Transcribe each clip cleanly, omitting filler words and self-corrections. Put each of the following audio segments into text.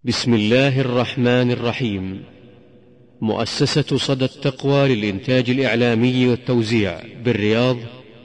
بسم الله الرحمن الرحيم. مؤسسة صدى التقوى للإنتاج الإعلامي والتوزيع بالرياض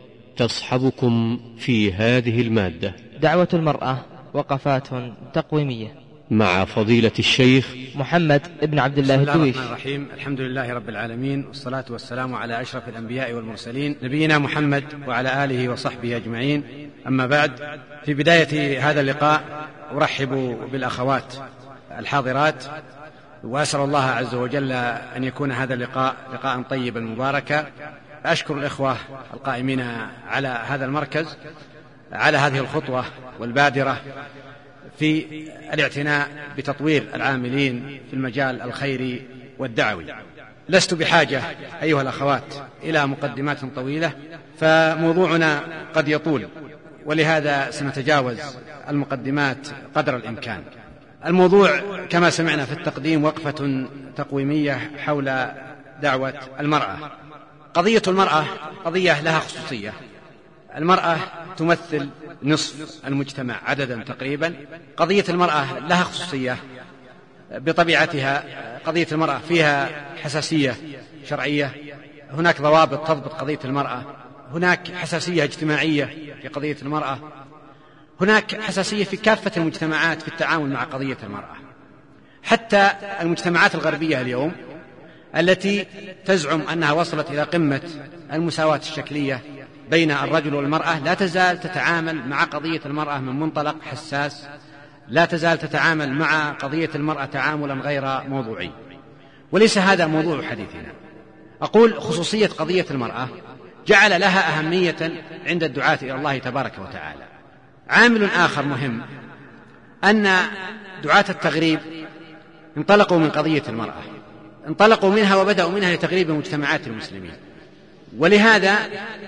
تصحبكم في هذه المادة. دعوة المرأة وقفات تقويمية مع فضيلة الشيخ محمد ابن عبد الله الدويش. بسم الله الرحمن الرحيم. الحمد لله رب العالمين، والصلاة والسلام على أشرف الأنبياء والمرسلين نبينا محمد وعلى آله وصحبه أجمعين. أما بعد، في بداية هذا اللقاء أرحب بالأخوات الحاضرات، وأسأل الله عز وجل أن يكون هذا اللقاء لقاء طيبا مباركا. أشكر الإخوة القائمين على هذا المركز على هذه الخطوة والبادرة في الاعتناء بتطوير العاملين في المجال الخيري والدعوي. لست بحاجة أيها الأخوات إلى مقدمات طويلة، فموضوعنا قد يطول، ولهذا سنتجاوز المقدمات قدر الإمكان. الموضوع كما سمعنا في التقديم وقفة تقويمية حول دعوة المرأة. قضية المرأة قضية لها خصوصية. المرأة تمثل نصف المجتمع عددا تقريبا. قضية المرأة لها خصوصية بطبيعتها. قضية المرأة فيها حساسية شرعية، هناك ضوابط تضبط قضية المرأة، هناك حساسية اجتماعية في قضية المرأة، هناك حساسية في كافة المجتمعات في التعامل مع قضية المرأة. حتى المجتمعات الغربية اليوم التي تزعم أنها وصلت إلى قمة المساواة الشكلية بين الرجل والمرأة لا تزال تتعامل مع قضية المرأة من منطلق حساس، لا تزال تتعامل مع قضية المرأة تعاملا غير موضوعي. وليس هذا موضوع حديثنا. أقول خصوصية قضية المرأة جعل لها أهمية عند الدعاة إلى الله تبارك وتعالى. عامل آخر مهم أن دعاة التغريب انطلقوا من قضية المرأة، انطلقوا منها وبدأوا منها لتغريب مجتمعات المسلمين. ولهذا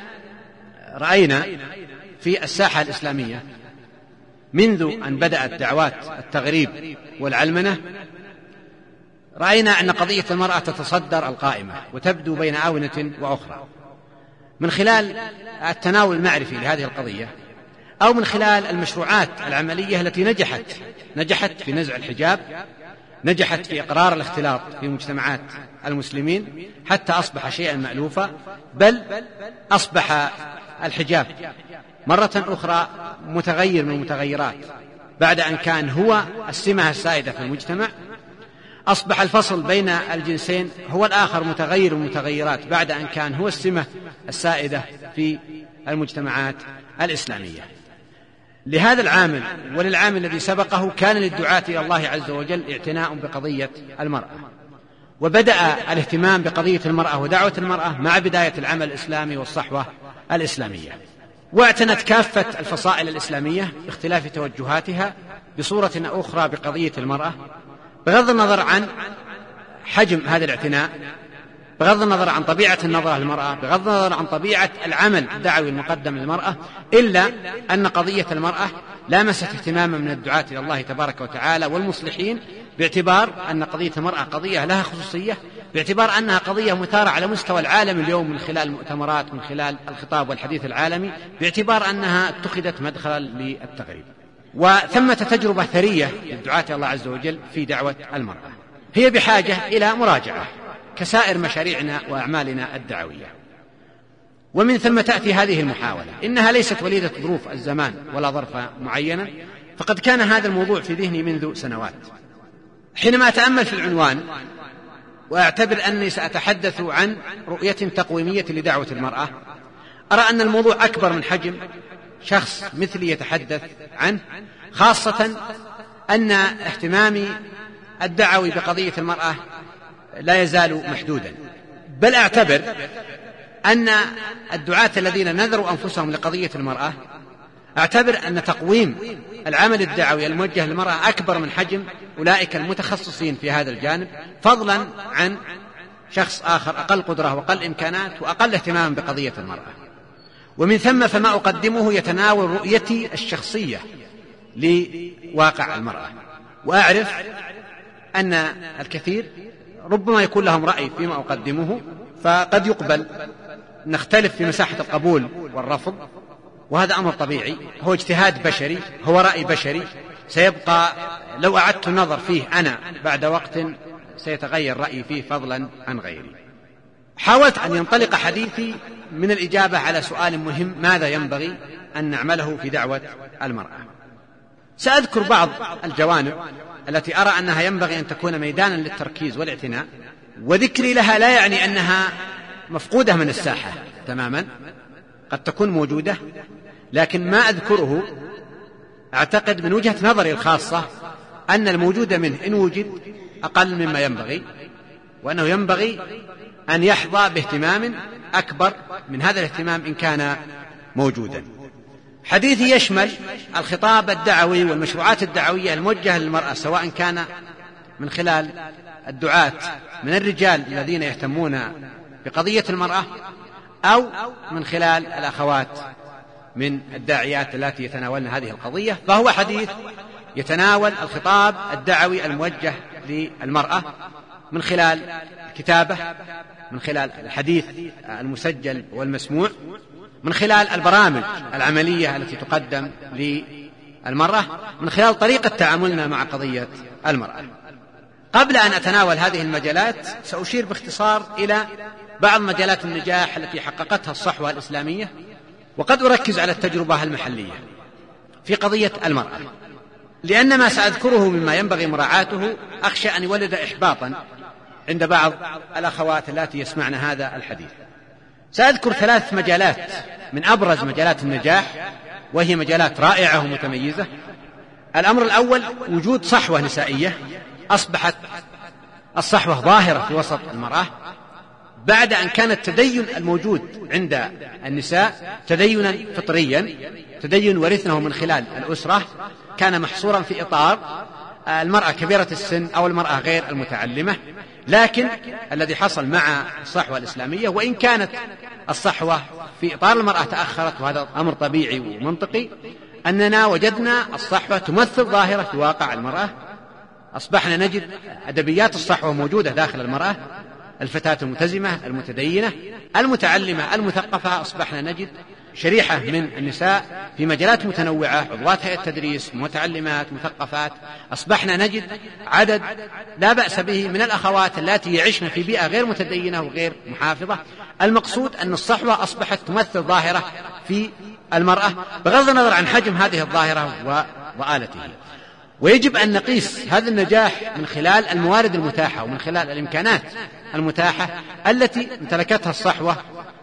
رأينا في الساحة الإسلامية منذ أن بدأت دعوات التغريب والعلمنة، رأينا أن قضية المرأة تتصدر القائمة وتبدو بين آونة وأخرى، من خلال التناول المعرفي لهذه القضية، أو من خلال المشروعات العملية التي نجحت في نزع الحجاب، نجحت في إقرار الاختلاط في مجتمعات المسلمين حتى أصبح شيئا مألوفا، بل أصبح الحجاب مرة أخرى متغير من المتغيرات. بعد أن كان هو السمة السائدة في المجتمع، أصبح الفصل بين الجنسين هو الآخر متغير من المتغيرات، بعد أن كان هو السمة السائدة في المجتمعات الإسلامية. لهذا العامل وللعامل الذي سبقه كان للدعاة إلى الله عز وجل اعتناء بقضية المرأة، وبدأ الاهتمام بقضية المرأة ودعوة المرأة مع بداية العمل الإسلامي والصحوة الإسلامية، واعتنت كافة الفصائل الإسلامية باختلاف توجهاتها بصورة أخرى بقضية المرأة، بغض النظر عن حجم هذا الاعتناء، بغض النظر عن طبيعة النظرة للمرأة، بغض النظر عن طبيعة العمل الدعوي المقدم للمرأة، إلا أن قضية المرأة لامست اهتماما من الدعاة إلى الله تبارك وتعالى والمصلحين، باعتبار أن قضية المرأة قضية لها خصوصية، باعتبار أنها قضية مثارة على مستوى العالم اليوم من خلال المؤتمرات، من خلال الخطاب والحديث العالمي، باعتبار أنها اتخذت مدخلا للتغريب. وثمة تجربة ثرية للدعاة إلى الله عز وجل في دعوة المرأة، هي بحاجة إلى مراجعة كسائر مشاريعنا وأعمالنا الدعوية. ومن ثم تأتي هذه المحاولة، إنها ليست وليدة ظروف الزمان ولا ظرف معينة، فقد كان هذا الموضوع في ذهني منذ سنوات. حينما أتأمل في العنوان وأعتبر أني سأتحدث عن رؤية تقويمية لدعوة المرأة، أرى أن الموضوع أكبر من حجم شخص مثلي يتحدث عنه، خاصة أن اهتمامي الدعوي بقضية المرأة لا يزال محدودا. بل أعتبر أن الدعاة الذين نذروا أنفسهم لقضية المرأة، أعتبر أن تقويم العمل الدعوي الموجه للمرأة أكبر من حجم أولئك المتخصصين في هذا الجانب، فضلا عن شخص آخر أقل قدرة وأقل إمكانات وأقل اهتمام بقضية المرأة. ومن ثم فما أقدمه يتناول رؤيتي الشخصية لواقع المرأة، وأعرف أن الكثير ربما يكون لهم رأي فيما أقدمه، فقد يقبل، نختلف في مساحة القبول والرفض، وهذا أمر طبيعي، هو اجتهاد بشري، هو رأي بشري، سيبقى لو أعدت النظر فيه أنا بعد وقت سيتغير رأيي فيه فضلا عن غيري. حاولت أن ينطلق حديثي من الإجابة على سؤال مهم: ماذا ينبغي أن نعمله في دعوة المرأة؟ سأذكر بعض الجوانب التي أرى أنها ينبغي أن تكون ميدانا للتركيز والاعتناء، وذكري لها لا يعني أنها مفقودة من الساحة تماما، قد تكون موجودة، لكن ما أذكره أعتقد من وجهة نظري الخاصة أن الموجود منه إن وجد أقل مما ينبغي، وأنه ينبغي أن يحظى باهتمام أكبر من هذا الاهتمام إن كان موجودا. حديثي يشمل الخطاب الدعوي والمشروعات الدعوية الموجهة للمرأة، سواء كان من خلال الدعاة من الرجال الذين يهتمون بقضية المرأة أو من خلال الأخوات من الداعيات التي يتناولن هذه القضية. فهو حديث يتناول الخطاب الدعوي الموجه للمرأة من خلال الكتابة، من خلال الحديث المسجل والمسموع، من خلال البرامج العملية التي تقدم للمرأة، من خلال طريقة تعاملنا مع قضية المرأة. قبل أن أتناول هذه المجالات سأشير باختصار إلى بعض مجالات النجاح التي حققتها الصحوة الإسلامية، وقد أركز على التجربة المحلية في قضية المرأة، لأن ما سأذكره مما ينبغي مراعاته أخشى أن يولد إحباطا عند بعض الأخوات التي يسمعن هذا الحديث. سأذكر 3 مجالات من أبرز مجالات النجاح، وهي مجالات رائعة ومتميزة. الأمر الأول: وجود صحوة نسائية. أصبحت الصحوة ظاهرة في وسط المرأة بعد أن كان التدين الموجود عند النساء تدينا فطريا، تدين ورثناه من خلال الأسرة، كان محصورا في إطار المرأة كبيرة السن أو المرأة غير المتعلمة. لكن الذي حصل مع الصحوة الإسلامية، وإن كانت الصحوة في إطار المرأة تأخرت، وهذا أمر طبيعي ومنطقي، أننا وجدنا الصحوة تمثل ظاهرة في واقع المرأة. أصبحنا نجد أدبيات الصحوة موجودة داخل المرأة، الفتاة الملتزمة المتدينة المتعلمة المثقفة. أصبحنا نجد شريحة من النساء في مجالات متنوعة، عضوات هيئة تدريس، متعلمات، مثقفات. أصبحنا نجد عدد لا بأس به من الأخوات التي يعيشن في بيئة غير متدينة وغير محافظة. المقصود أن الصحوة أصبحت تمثل ظاهرة في المرأة بغض النظر عن حجم هذه الظاهرة وآلته. ويجب أن نقيس هذا النجاح من خلال الموارد المتاحة ومن خلال الإمكانات المتاحة التي امتلكتها الصحوة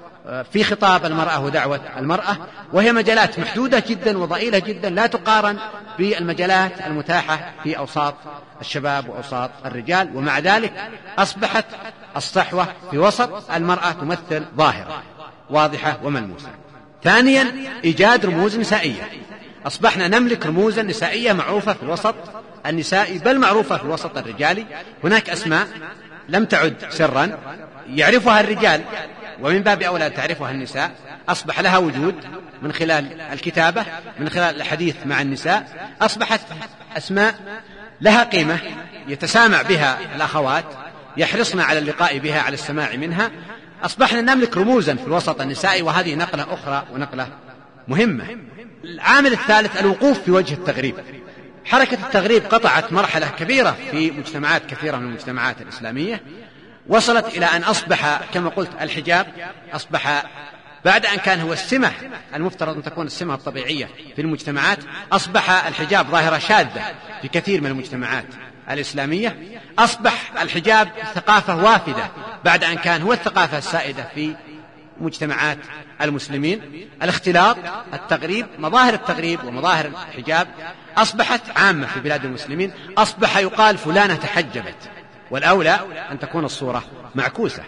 في خطاب المرأة ودعوة المرأة، وهي مجالات محدودة جدا وضئيلة جدا، لا تقارن بالمجالات المتاحة في أوساط الشباب وأوساط الرجال. ومع ذلك أصبحت الصحوة في وسط المرأة تمثل ظاهرة واضحة وملموسة. ثانيا: إيجاد رموز نسائية. أصبحنا نملك رموزا نسائية معروفة في الوسط النسائي، بل معروفة في الوسط الرجالي. هناك أسماء لم تعد سرا، يعرفها الرجال ومن باب أولى تعرفها النساء. أصبح لها وجود من خلال الكتابة، من خلال الحديث مع النساء. أصبحت أسماء لها قيمة يتسامع بها الأخوات، يحرصن على اللقاء بها، على السماع منها. أصبحنا نملك رموزا في الوسط النسائي، وهذه نقلة أخرى ونقلة مهمة. العامل الثالث: الوقوف في وجه التغريب. حركة التغريب قطعت مرحلة كبيرة في مجتمعات كثيرة من المجتمعات الإسلامية، وصلت إلى أن أصبح كما قلت الحجاب أصبح بعد أن كان هو السمة المفترض أن تكون السمة الطبيعية في المجتمعات، أصبح الحجاب ظاهرة شاذة في كثير من المجتمعات الإسلامية. أصبح الحجاب ثقافة وافدة بعد أن كان هو الثقافة السائدة في مجتمعات المسلمين. الاختلاط، التغريب، مظاهر التغريب ومظاهر الحجاب أصبحت عامة في بلاد المسلمين. أصبح يقال فلانة تحجبت، والأولى أن تكون الصورة معكوسة.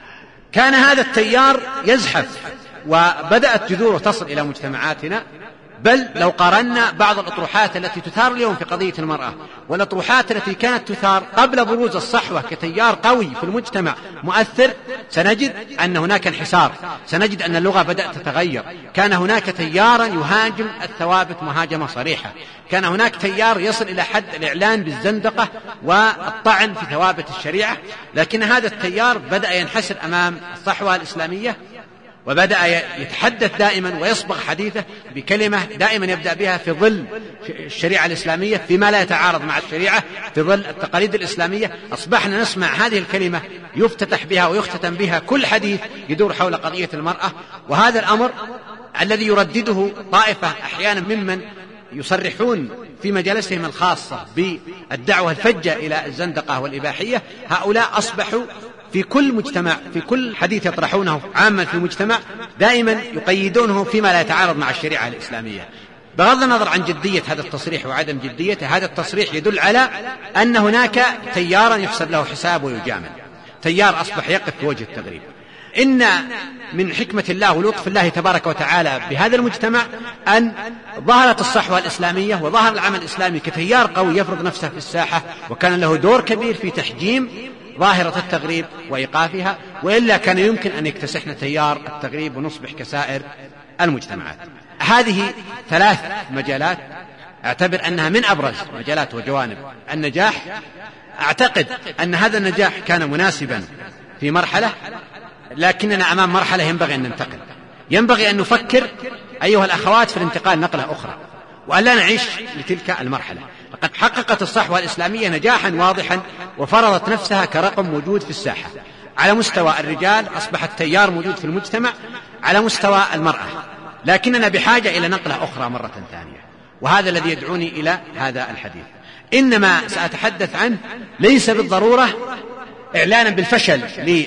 كان هذا التيار يزحف وبدأت جذوره تصل إلى مجتمعاتنا، بل لو قارنا بعض الأطروحات التي تثار اليوم في قضية المرأة والأطروحات التي كانت تثار قبل بروز الصحوة كتيار قوي في المجتمع مؤثر، سنجد أن هناك انحسار، سنجد أن اللغة بدأت تتغير. كان هناك تيارا يهاجم الثوابت مهاجمة صريحة، كان هناك تيار يصل إلى حد الإعلان بالزندقة والطعن في ثوابت الشريعة، لكن هذا التيار بدأ ينحسر أمام الصحوة الإسلامية، وبدأ يتحدث دائما ويصبغ حديثه بكلمة دائما يبدأ بها في ظل الشريعة الإسلامية فيما لا يتعارض مع الشريعة، في ظل التقاليد الإسلامية. أصبحنا نسمع هذه الكلمة يفتتح بها ويختتم بها كل حديث يدور حول قضية المرأة. وهذا الأمر الذي يردده طائفة أحيانا ممن يصرحون في مجالسهم الخاصة بالدعوة الفجة إلى الزندقة والإباحية، هؤلاء أصبحوا في كل مجتمع، في كل حديث يطرحونه عاما في المجتمع دائما يقيدونه فيما لا يتعارض مع الشريعة الإسلامية. بغض النظر عن جدية هذا التصريح وعدم جديته، هذا التصريح يدل على أن هناك تيارا يحسب له حساب ويجامل، تيار أصبح يقف في وجه التغريب. إن من حكمة الله ولطف الله تبارك وتعالى بهذا المجتمع أن ظهرت الصحوة الإسلامية وظهر العمل الإسلامي كتيار قوي يفرض نفسه في الساحة، وكان له دور كبير في تحجيم ظاهرة التغريب وإيقافها، وإلا كان يمكن أن يكتسحنا تيار التغريب ونصبح كسائر المجتمعات. هذه 3 مجالات أعتبر أنها من أبرز مجالات وجوانب النجاح. أعتقد أن هذا النجاح كان مناسبا في مرحلة، لكننا أمام مرحلة ينبغي أن ننتقل، ينبغي أن نفكر أيها الأخوات في الانتقال نقلة أخرى، وأن لا نعيش لتلك المرحلة. لقد حققت الصحوة الإسلامية نجاحا واضحا وفرضت نفسها كرقم موجود في الساحة. على مستوى الرجال أصبح التيار موجود في المجتمع، على مستوى المرأة، لكننا بحاجة إلى نقلة أخرى مرة ثانية، وهذا الذي يدعوني إلى هذا الحديث. إنما سأتحدث عنه ليس بالضرورة إعلانا بالفشل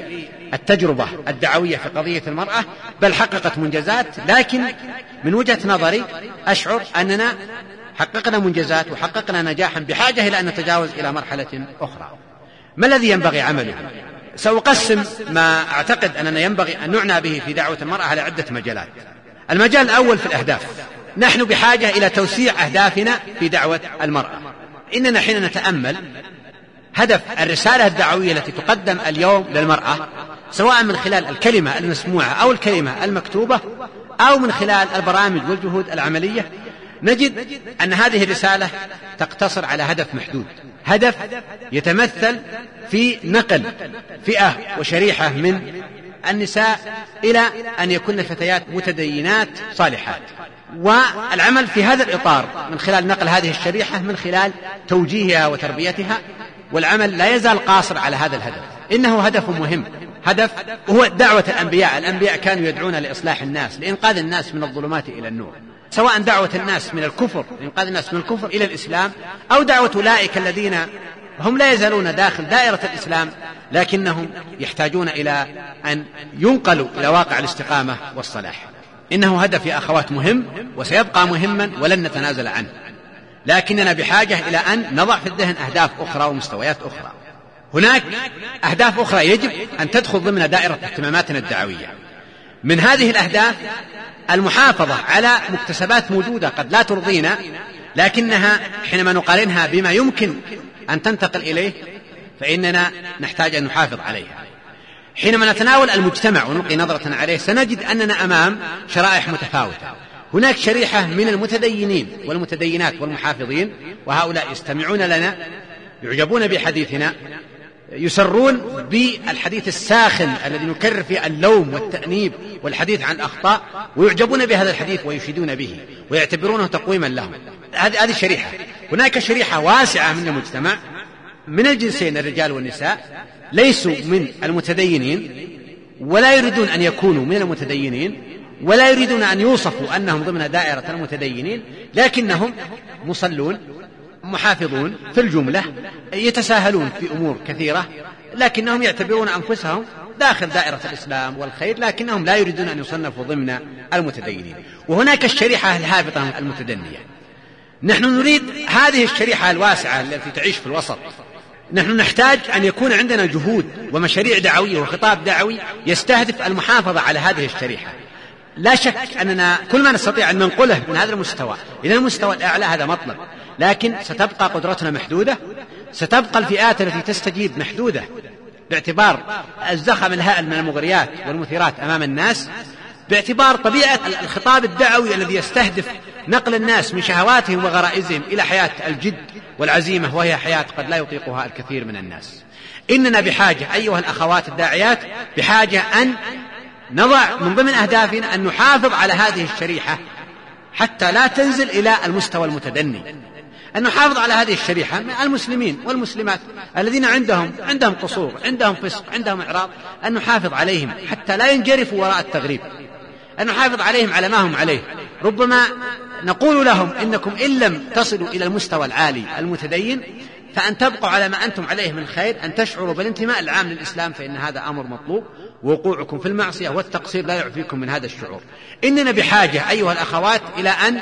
للتجربة الدعوية في قضية المرأة، بل حققت منجزات، لكن من وجهة نظري أشعر أننا حققنا منجزات وحققنا نجاحا بحاجة إلى أن نتجاوز إلى مرحلة أخرى. ما الذي ينبغي عمله؟ سأقسم ما أعتقد أننا ينبغي أن نعنى به في دعوة المرأة على عدة مجالات. المجال الأول في الأهداف. نحن بحاجة إلى توسيع أهدافنا في دعوة المرأة. إننا حين نتأمل هدف الرسالة الدعوية التي تقدم اليوم للمرأة، سواء من خلال الكلمة المسموعة أو الكلمة المكتوبة أو من خلال البرامج والجهود العملية، نجد أن هذه الرسالة تقتصر على هدف محدود، هدف يتمثل في نقل فئة وشريحة من النساء إلى أن يكون فتيات متدينات صالحات، والعمل في هذا الإطار من خلال نقل هذه الشريحة من خلال توجيهها وتربيتها. والعمل لا يزال قاصر على هذا الهدف، إنه هدف مهم، هدف هو دعوة الأنبياء. الأنبياء كانوا يدعون لإصلاح الناس، لإنقاذ الناس من الظلمات إلى النور، سواء دعوة الناس من الكفر، إنقاذ الناس من الكفر إلى الإسلام، أو دعوة أولئك الذين هم لا يزالون داخل دائرة الإسلام لكنهم يحتاجون إلى أن ينقلوا إلى واقع الاستقامة والصلاح. إنه هدف يا أخوات مهم وسيبقى مهما ولن نتنازل عنه، لكننا بحاجة إلى أن نضع في الذهن أهداف أخرى ومستويات أخرى. هناك أهداف أخرى يجب أن تدخل ضمن دائرة اهتماماتنا الدعوية. من هذه الأهداف المحافظة على مكتسبات موجودة قد لا ترضينا، لكنها حينما نقارنها بما يمكن أن تنتقل إليه فإننا نحتاج أن نحافظ عليها. حينما نتناول المجتمع ونلقي نظرة عليه سنجد أننا أمام شرائح متفاوتة. هناك شريحة من المتدينين والمتدينات والمحافظين، وهؤلاء يستمعون لنا، يعجبون بحديثنا، يسرون بالحديث الساخن الذي نكرر فيه اللوم والتأنيب والحديث عن الأخطاء، ويعجبون بهذا الحديث ويشيدون به ويعتبرونه تقويما لهم. هذه شريحة. هناك شريحة واسعة من المجتمع من الجنسين الرجال والنساء ليسوا من المتدينين ولا يريدون أن يكونوا من المتدينين ولا يريدون أن يوصفوا أنهم ضمن دائرة المتدينين، لكنهم مصلون محافظون في الجملة، يتساهلون في أمور كثيرة، لكنهم يعتبرون أنفسهم داخل دائرة الإسلام والخير، لكنهم لا يريدون أن يصنفوا ضمن المتدينين. وهناك الشريحة الهابطة المتدنية. نحن نريد هذه الشريحة الواسعة التي تعيش في الوسط. نحن نحتاج أن يكون عندنا جهود ومشاريع دعوية وخطاب دعوي يستهدف المحافظة على هذه الشريحة. لا شك أننا كل ما نستطيع أن ننقله من هذا المستوى إلى المستوى الأعلى هذا مطلب، لكن ستبقى قدرتنا محدودة، ستبقى الفئات التي تستجيب محدودة باعتبار الزخم الهائل من المغريات والمثيرات أمام الناس، باعتبار طبيعة الخطاب الدعوي الذي يستهدف نقل الناس من شهواتهم وغرائزهم إلى حياة الجد والعزيمة، وهي حياة قد لا يطيقها الكثير من الناس. إننا بحاجة أيها الأخوات الداعيات بحاجة أن نضع من ضمن أهدافنا أن نحافظ على هذه الشريحة حتى لا تنزل إلى المستوى المتدني، أن نحافظ على هذه الشريحة من المسلمين والمسلمات الذين عندهم قصور، عندهم فسق، عندهم إعراض، أن نحافظ عليهم حتى لا ينجرفوا وراء التغريب، أن نحافظ عليهم على ما هم عليه. ربما نقول لهم إنكم إن لم تصلوا إلى المستوى العالي المتدين فأن تبقوا على ما أنتم عليه من خير، أن تشعروا بالانتماء العام للإسلام، فإن هذا أمر مطلوب، ووقوعكم في المعصية والتقصير لا يعفيكم من هذا الشعور. إننا بحاجة أيها الأخوات إلى أن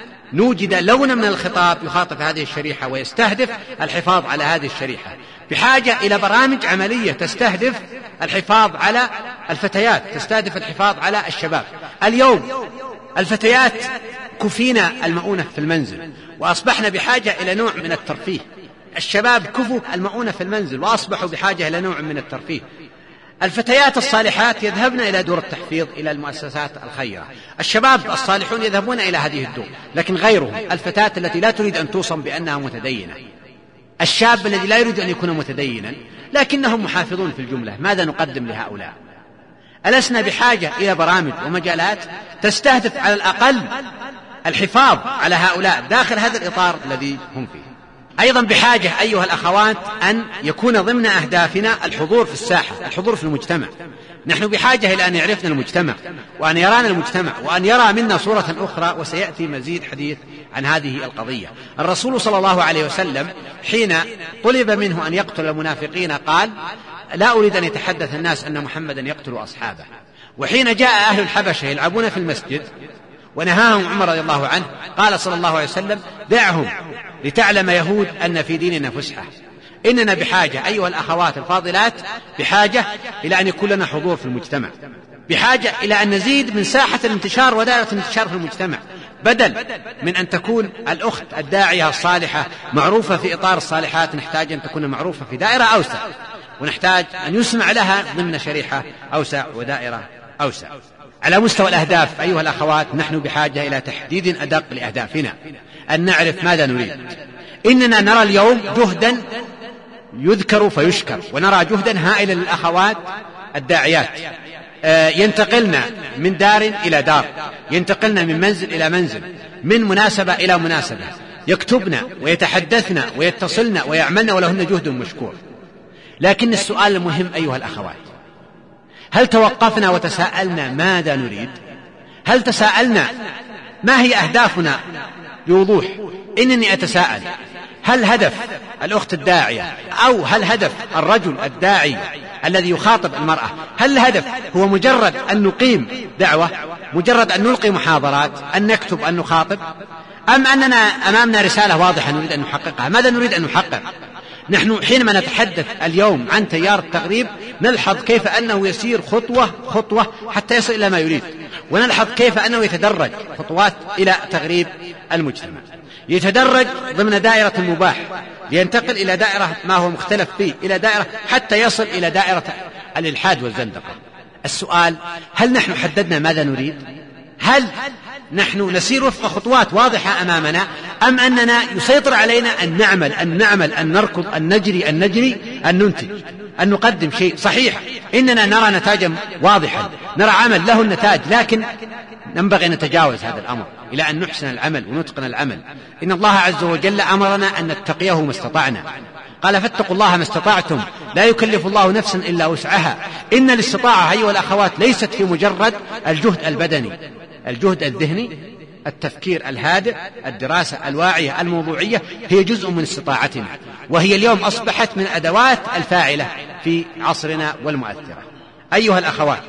نوجد لونا من الخطاب يخاطب هذه الشريحة ويستهدف الحفاظ على هذه الشريحة، بحاجة إلى برامج عملية تستهدف الحفاظ على الفتيات، تستهدف الحفاظ على الشباب. اليوم الفتيات كفينا المؤونة في المنزل وأصبحنا بحاجة إلى نوع من الترفيه، الشباب كفوا المؤونة في المنزل وأصبحوا بحاجة إلى نوع من الترفيه. الفتيات الصالحات يذهبن إلى دور التحفيظ، إلى المؤسسات الخيرة، الشباب الصالحون يذهبون إلى هذه الدور، لكن غيرهم الفتاة التي لا تريد أن توصم بأنها متدينة، الشاب الذي لا يريد أن يكون متدينا لكنهم محافظون في الجملة، ماذا نقدم لهؤلاء؟ ألسنا بحاجة إلى برامج ومجالات تستهدف على الأقل الحفاظ على هؤلاء داخل هذا الإطار الذي هم فيه؟ أيضا بحاجة أيها الأخوات أن يكون ضمن أهدافنا الحضور في الساحة، الحضور في المجتمع. نحن بحاجة إلى أن يعرفنا المجتمع وأن يرانا المجتمع وأن يرى منا صورة أخرى، وسيأتي مزيد حديث عن هذه القضية. الرسول صلى الله عليه وسلم حين طلب منه أن يقتل المنافقين قال: لا أريد أن يتحدث الناس أن محمدا يقتل أصحابه. وحين جاء أهل الحبشة يلعبون في المسجد ونهاهم عمر رضي الله عنه قال صلى الله عليه وسلم: دعهم لتعلم يهود أن في ديننا فسحة. إننا بحاجة أيها الأخوات الفاضلات بحاجة إلى أن يكون لنا حضور في المجتمع، بحاجة إلى أن نزيد من ساحة الانتشار ودائرة الانتشار في المجتمع، بدل من أن تكون الأخت الداعية الصالحة معروفة في إطار الصالحات، نحتاج أن تكون معروفة في دائرة أوسع، ونحتاج أن يسمع لها ضمن شريحة أوسع ودائرة أوسع. على مستوى الأهداف أيها الأخوات نحن بحاجة إلى تحديد أدق لأهدافنا، أن نعرف ماذا نريد. إننا نرى اليوم جهدا يذكر فيشكر، ونرى جهدا هائلا للأخوات الداعيات، ينتقلن من دار إلى دار، ينتقلن من منزل إلى منزل، من مناسبة إلى مناسبة، يكتبن ويتحدثن ويتصلن ويعملن، ولهن جهد مشكور. لكن السؤال المهم أيها الأخوات، هل توقفنا وتساءلنا ماذا نريد؟ هل تساءلنا ما هي أهدافنا بوضوح؟ إنني أتساءل، هل هدف الأخت الداعية أو هل هدف الرجل الداعي الذي يخاطب المرأة، هل الهدف هو مجرد أن نقيم دعوة، مجرد أن نلقي محاضرات، أن نكتب، أن نخاطب، أم أننا أمامنا رسالة واضحة نريد أن نحققها؟ ماذا نريد أن نحقق؟ نحن حينما نتحدث اليوم عن تيار التغريب نلحظ كيف أنه يسير خطوة خطوة حتى يصل إلى ما يريد، ونلحظ كيف أنه يتدرج خطوات إلى تغريب المجتمع، يتدرج ضمن دائرة المباح لينتقل إلى دائرة ما هو مختلف فيه، إلى دائرة حتى يصل إلى دائرة الإلحاد والزندقة. السؤال، هل نحن حددنا ماذا نريد؟ هل نحن نسير وفق خطوات واضحة أمامنا، أم أننا يسيطر علينا أن نعمل أن نركض، أن نجري، أن ننتج، أن نقدم شيء صحيح؟ إننا نرى نتاجا واضحا، نرى عمل له النتاج، لكن ينبغي أن نتجاوز هذا الأمر إلى أن نحسن العمل ونتقن العمل. إن الله عز وجل أمرنا أن نتقيه ما استطعنا، قال: فاتقوا الله ما استطعتم، لا يكلف الله نفسا إلا وسعها. إن الاستطاعة أيها الأخوات ليست في مجرد الجهد البدني، الجهد الذهني، التفكير الهادئ، الدراسة الواعية الموضوعية هي جزء من استطاعتنا، وهي اليوم أصبحت من أدوات الفاعلة في عصرنا والمؤثرة. أيها الأخوات،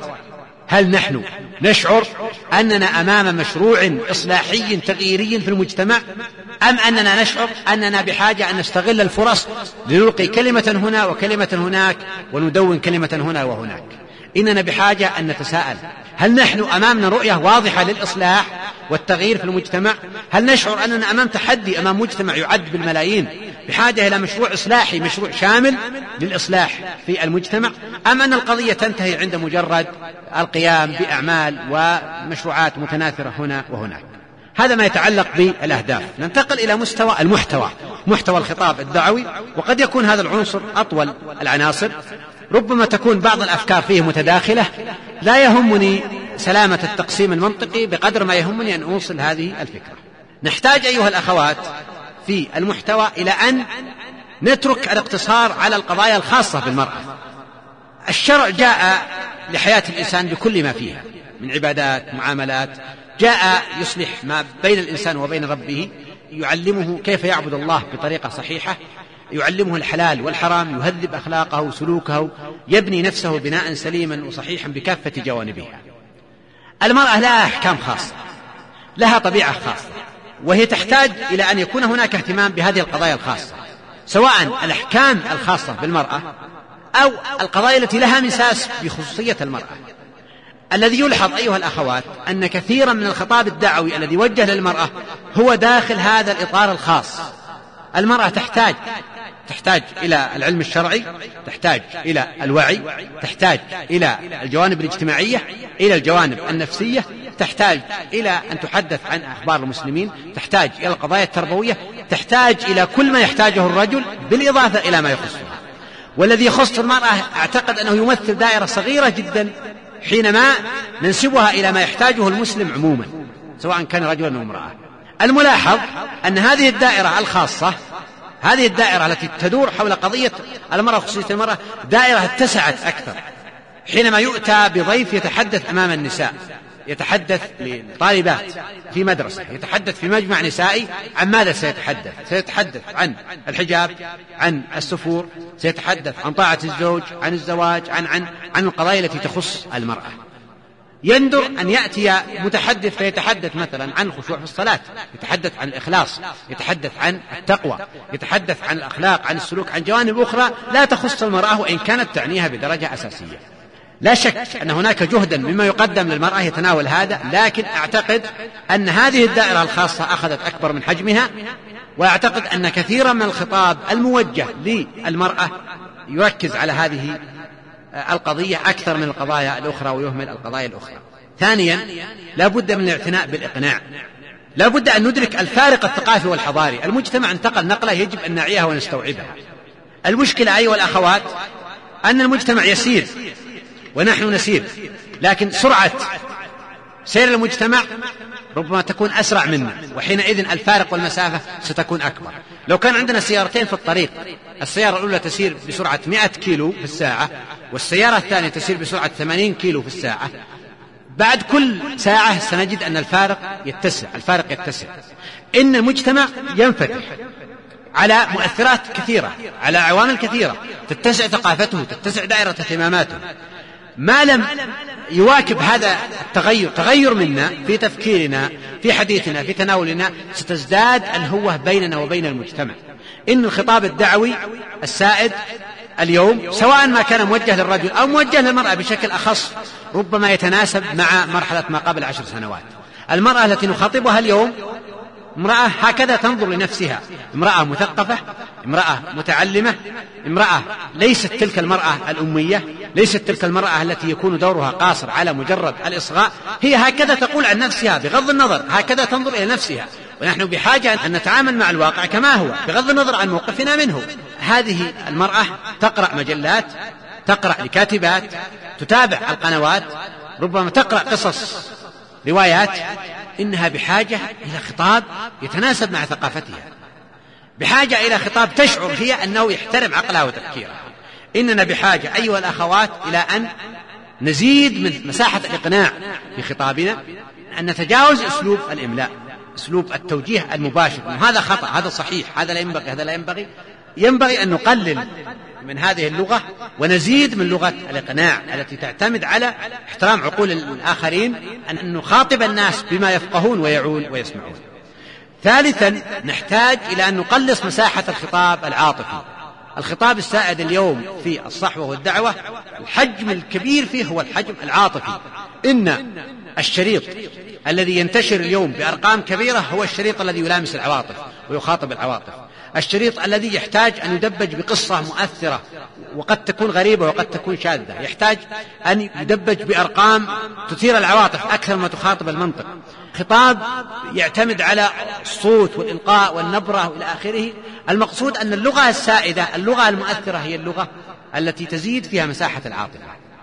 هل نحن نشعر أننا أمام مشروع إصلاحي تغييري في المجتمع، أم أننا نشعر أننا بحاجة أن نستغل الفرص لنلقي كلمة هنا وكلمة هناك وندون كلمة هنا وهناك؟ إننا بحاجة أن نتساءل، هل نحن أمامنا رؤية واضحة للإصلاح والتغيير في المجتمع؟ هل نشعر أننا أمام تحدي، أمام مجتمع يعد بالملايين بحاجة إلى مشروع إصلاحي، مشروع شامل للإصلاح في المجتمع، أم أن القضية تنتهي عند مجرد القيام بأعمال ومشروعات متناثرة هنا وهناك؟ هذا ما يتعلق بالأهداف. ننتقل إلى مستوى المحتوى، محتوى الخطاب الدعوي، وقد يكون هذا العنصر أطول العناصر، ربما تكون بعض الأفكار فيه متداخلة، لا يهمني سلامة التقسيم المنطقي بقدر ما يهمني أن أوصل هذه الفكرة. نحتاج أيها الأخوات في المحتوى إلى أن نترك الاقتصار على القضايا الخاصة بالمرأة. الشرع جاء لحياة الإنسان بكل ما فيها من عبادات، معاملات، جاء يصلح ما بين الإنسان وبين ربه، يعلمه كيف يعبد الله بطريقة صحيحة، يعلمه الحلال والحرام، يهذب أخلاقه وسلوكه، يبني نفسه بناء سليما وصحيحا بكافة جوانبها. المرأة لها أحكام خاصة، لها طبيعة خاصة، وهي تحتاج إلى أن يكون هناك اهتمام بهذه القضايا الخاصة، سواء الأحكام الخاصة بالمرأة أو القضايا التي لها مساس بخصوصية المرأة. الذي يلحظ أيها الأخوات أن كثيرا من الخطاب الدعوي الذي يوجه للمرأة هو داخل هذا الإطار الخاص. المرأة تحتاج إلى العلم الشرعي، تحتاج إلى الوعي، تحتاج إلى الجوانب الاجتماعية، إلى الجوانب النفسية، تحتاج إلى أن تحدث عن أخبار المسلمين، تحتاج إلى القضايا التربوية، تحتاج إلى كل ما يحتاجه الرجل بالإضافة إلى ما يخصها. والذي يخص المرأة أعتقد أنه يمثل دائرة صغيرة جدا حينما ننسبها إلى ما يحتاجه المسلم عموما سواء كان رجلا أو امرأة. الملاحظ أن هذه الدائرة الخاصة، هذه الدائرة التي تدور حول قضية المرأة وخصوصية المرأة، دائرة اتسعت أكثر حينما يؤتى بضيف يتحدث أمام النساء، يتحدث لطالبات في مدرسة، يتحدث في مجمع نسائي. عن ماذا سيتحدث؟ سيتحدث عن الحجاب، عن السفور، سيتحدث عن طاعة الزوج، عن الزواج، عن القضايا التي تخص المرأة. يندر أن يأتي متحدث فيتحدث مثلا عن الخشوع في الصلاة، يتحدث عن الإخلاص، يتحدث عن التقوى، يتحدث عن الأخلاق، عن السلوك، عن جوانب أخرى لا تخص المرأة وإن كانت تعنيها بدرجة أساسية. لا شك أن هناك جهدا مما يقدم للمرأة يتناول هذا، لكن أعتقد أن هذه الدائرة الخاصة أخذت أكبر من حجمها، وأعتقد أن كثيرا من الخطاب الموجه للمرأة يركز على هذه القضية أكثر من القضايا الأخرى ويهمل القضايا الأخرى. ثانيا، لا بد من الاعتناء بالإقناع، لا بد أن ندرك الفارق الثقافي والحضاري. المجتمع انتقل نقلة يجب أن نعيها ونستوعبها. المشكلة أيها الأخوات أن المجتمع يسير ونحن نسير، لكن سرعة سير المجتمع ربما تكون أسرع منا، وحينئذ الفارق والمسافة ستكون أكبر. لو كان عندنا سيارتين في الطريق، السيارة الأولى تسير بسرعة 100 كيلو في الساعة والسيارة الثانية تسير بسرعة 80 كيلو في الساعة، بعد كل ساعة سنجد أن الفارق يتسع. إن المجتمع ينفتح على مؤثرات كثيرة، على عوامل كثيرة، تتسع ثقافته، تتسع دائرة اهتماماته. ما لم يواكب هذا تغير منا في تفكيرنا، في حديثنا، في تناولنا، ستزداد الهوة بيننا وبين المجتمع. إن الخطاب الدعوي السائد اليوم سواء ما كان موجه للرجل أو موجه للمرأة بشكل أخص ربما يتناسب مع مرحلة ما قبل 10 سنوات. المرأة التي نخاطبها اليوم امرأة هكذا تنظر لنفسها، امرأة مثقفة، امرأة متعلمة، امرأة ليست تلك المرأة الأمية، ليست تلك المرأة التي يكون دورها قاصر على مجرد الإصغاء. هي هكذا تقول عن نفسها بغض النظر، هكذا تنظر إلى نفسها، ونحن بحاجة أن نتعامل مع الواقع كما هو بغض النظر عن موقفنا منه. هذه المرأة تقرأ مجلات، تقرأ لكاتبات، تتابع القنوات، ربما تقرأ قصص، روايات. إنها بحاجة إلى خطاب يتناسب مع ثقافتها، بحاجة إلى خطاب تشعر هي أنه يحترم عقلها وتفكيرها. إننا بحاجة أيها الأخوات إلى أن نزيد من مساحة الإقناع في خطابنا، أن نتجاوز أسلوب الإملاء، أسلوب التوجيه المباشر، هذا خطأ، هذا صحيح، هذا لا ينبغي، هذا لا ينبغي. ينبغي أن نقلل من هذه اللغة ونزيد من لغة الإقناع التي تعتمد على احترام عقول الآخرين، أن نخاطب الناس بما يفقهون ويعون ويسمعون. ثالثا، نحتاج إلى أن نقلص مساحة الخطاب العاطفي. الخطاب السائد اليوم في الصحوة والدعوة الحجم الكبير فيه هو الحجم العاطفي. إن الشريط الذي ينتشر اليوم بأرقام كبيرة هو الشريط الذي يلامس العواطف ويخاطب العواطف، الشريط الذي يحتاج أن يدبج بقصة مؤثرة وقد تكون غريبة وقد تكون شاذة، يحتاج أن يدبج بأرقام تثير العواطف أكثر ما تخاطب المنطق، خطاب يعتمد على الصوت والإلقاء والنبرة وإلى آخره. المقصود أن اللغة السائدة، اللغة المؤثرة، هي اللغة التي تزيد فيها مساحة العاطفة.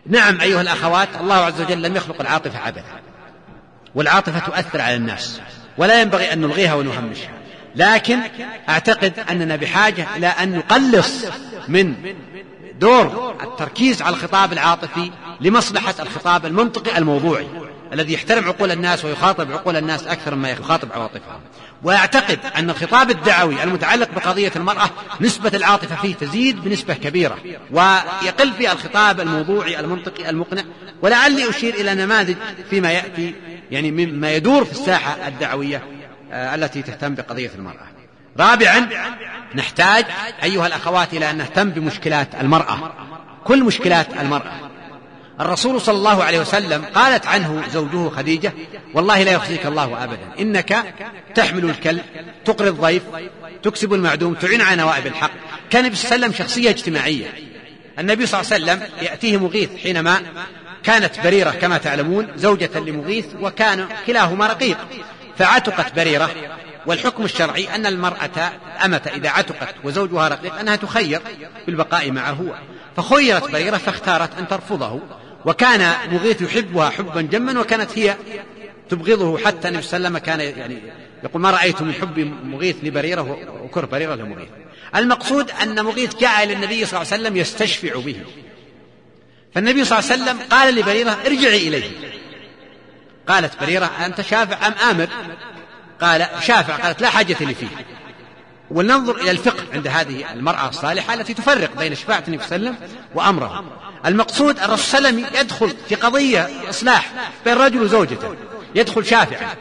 نعم أيها الأخوات، الله عز وجل لم يخلق العاطفة عبثا، والعاطفة تؤثر على الناس ولا ينبغي أن نلغيها ونهمشها، لكن أعتقد أننا بحاجة إلى أن نقلص من دور التركيز على الخطاب العاطفي لمصلحة الخطاب المنطقي الموضوعي الذي يحترم عقول الناس ويخاطب عقول الناس أكثر مما يخاطب عواطفهم. وأعتقد أن الخطاب الدعوي المتعلق بقضية المرأة نسبة العاطفة فيه تزيد بنسبة كبيرة، ويقل فيه الخطاب الموضوعي المنطقي المقنع. ولعلي أشير إلى نماذج فيما يأتي يعني مما يدور في الساحة الدعوية التي تهتم بقضية المرأة. رابعا، نحتاج أيها الأخوات إلى أن نهتم بمشكلات المرأة، كل مشكلات المرأة. الرسول صلى الله عليه وسلم قالت عنه زوجه خديجة: والله لا يخزيك الله أبدا، إنك تحمل الكل، تقري الضيف، تكسب المعدوم، تعين على نوائب الحق. كان النبي صلى الله عليه وسلم شخصية اجتماعية. النبي صلى الله عليه وسلم يأتيه مغيث حينما كانت بريرة كما تعلمون زوجة لمغيث، وكان كلاهما رقيق، فعتقت بريرة. والحكم الشرعي أن المرأة أمة إذا عتقت وزوجها رقيق أنها تخير بالبقاء معه، فخيرت بريرة فاختارت أن ترفضه. وكان مغيث يحبها حبا جما، وكانت هي تبغضه، حتى النبي صلى الله عليه وسلم كان يعني يقول: ما رأيت من حب مغيث لبريرة وكره بريرة لمغيث. المقصود أن مغيث جاء إلى النبي صلى الله عليه وسلم يستشفع به، فالنبي صلى الله عليه وسلم قال لبريرة: ارجعي إليه. قالت بريرة: أنت شافع أم آمر؟ قال: شافع. قالت: لا حاجة لي فيه. ولننظر إلى الفقه عند هذه المرأة الصالحة التي تفرق بين شفاعة النبي صلى الله عليه وسلم وأمره. المقصود الرسول صلى الله عليه وسلم يدخل في قضية إصلاح بين رجل وزوجته، يدخل شافعا،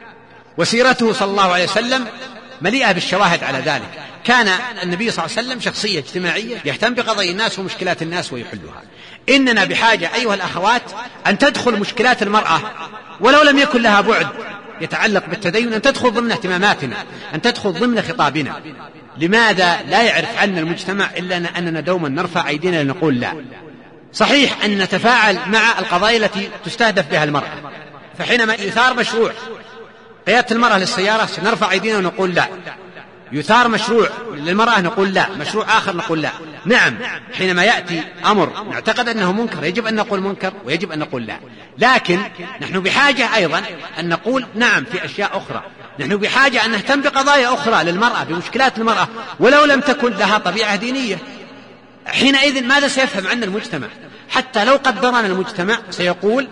وسيرته صلى الله عليه وسلم مليئة بالشواهد على ذلك. كان النبي صلى الله عليه وسلم شخصية اجتماعية يهتم بقضايا الناس ومشكلات الناس ويحلها. إننا بحاجة أيها الأخوات أن تدخل مشكلات المرأة ولو لم يكن لها بعد يتعلق بالتدين، أن تدخل ضمن اهتماماتنا، أن تدخل ضمن خطابنا. لماذا لا يعرف عنا المجتمع إلا أننا دوما نرفع أيدينا لنقول لا؟ صحيح أن نتفاعل مع القضايا التي تستهدف بها المرأة، فحينما يثار مشروع قيادة المرأة للسيارة نرفع أيدينا ونقول لا، يثار مشروع للمرأة نقول لا، مشروع آخر نقول لا. نعم، حينما يأتي أمر نعتقد أنه منكر يجب أن نقول منكر ويجب أن نقول لا، لكن نحن بحاجة أيضا أن نقول نعم في أشياء أخرى. نحن بحاجة أن نهتم بقضايا أخرى للمرأة، بمشكلات المرأة ولو لم تكن لها طبيعة دينية. حينئذ ماذا سيفهم عنا المجتمع؟ حتى لو قدرنا المجتمع سيقول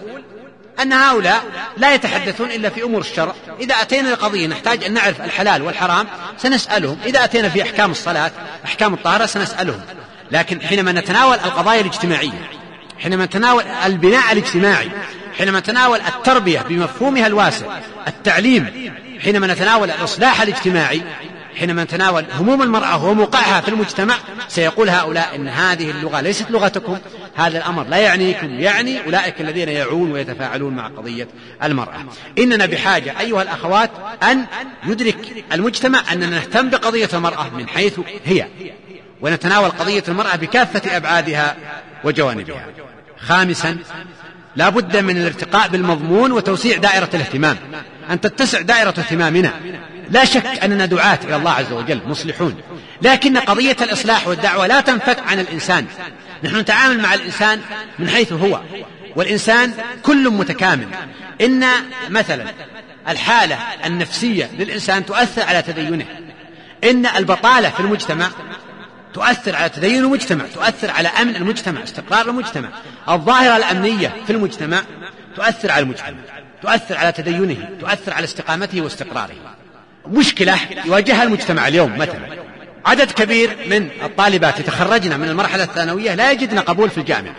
أن هؤلاء لا يتحدثون إلا في أمور الشرع. إذا أتينا لقضية نحتاج أن نعرف الحلال والحرام سنسألهم، إذا أتينا في أحكام الصلاة أحكام الطهارة سنسألهم. لكن حينما نتناول القضايا الاجتماعية، حينما نتناول البناء الاجتماعي، حينما نتناول التربية بمفهومها الواسع، التعليم، حينما نتناول الإصلاح الاجتماعي، حينما نتناول هموم المرأة وموقعها في المجتمع، سيقول هؤلاء إن هذه اللغة ليست لغتكم، هذا الأمر لا يعنيكم، يعني أولئك الذين يعون ويتفاعلون مع قضية المرأة. إننا بحاجة أيها الأخوات أن يدرك المجتمع أننا نهتم بقضية المرأة من حيث هي، ونتناول قضية المرأة بكافة أبعادها وجوانبها. خامسا، لا بد من الارتقاء بالمضمون وتوسيع دائرة الاهتمام، أن تتسع دائرة اهتمامنا. لا شك أننا دعاة إلى الله عز وجل مصلحون، لكن قضية الإصلاح والدعوة لا تنفك عن الإنسان. نحن نتعامل مع الإنسان من حيث هو، والإنسان كل متكامل. إن مثلا الحالة النفسية للإنسان تؤثر على تدينه، إن البطالة في المجتمع تؤثر على تدين المجتمع، تؤثر على أمن المجتمع، استقرار المجتمع. الظاهرة الأمنية في المجتمع تؤثر على المجتمع، تؤثر على تدينه، تؤثر على استقامته واستقراره. مشكلة يواجهها المجتمع اليوم، مثلا عدد كبير من الطالبات يتخرجن من المرحلة الثانوية لا يجدن قبول في الجامعة،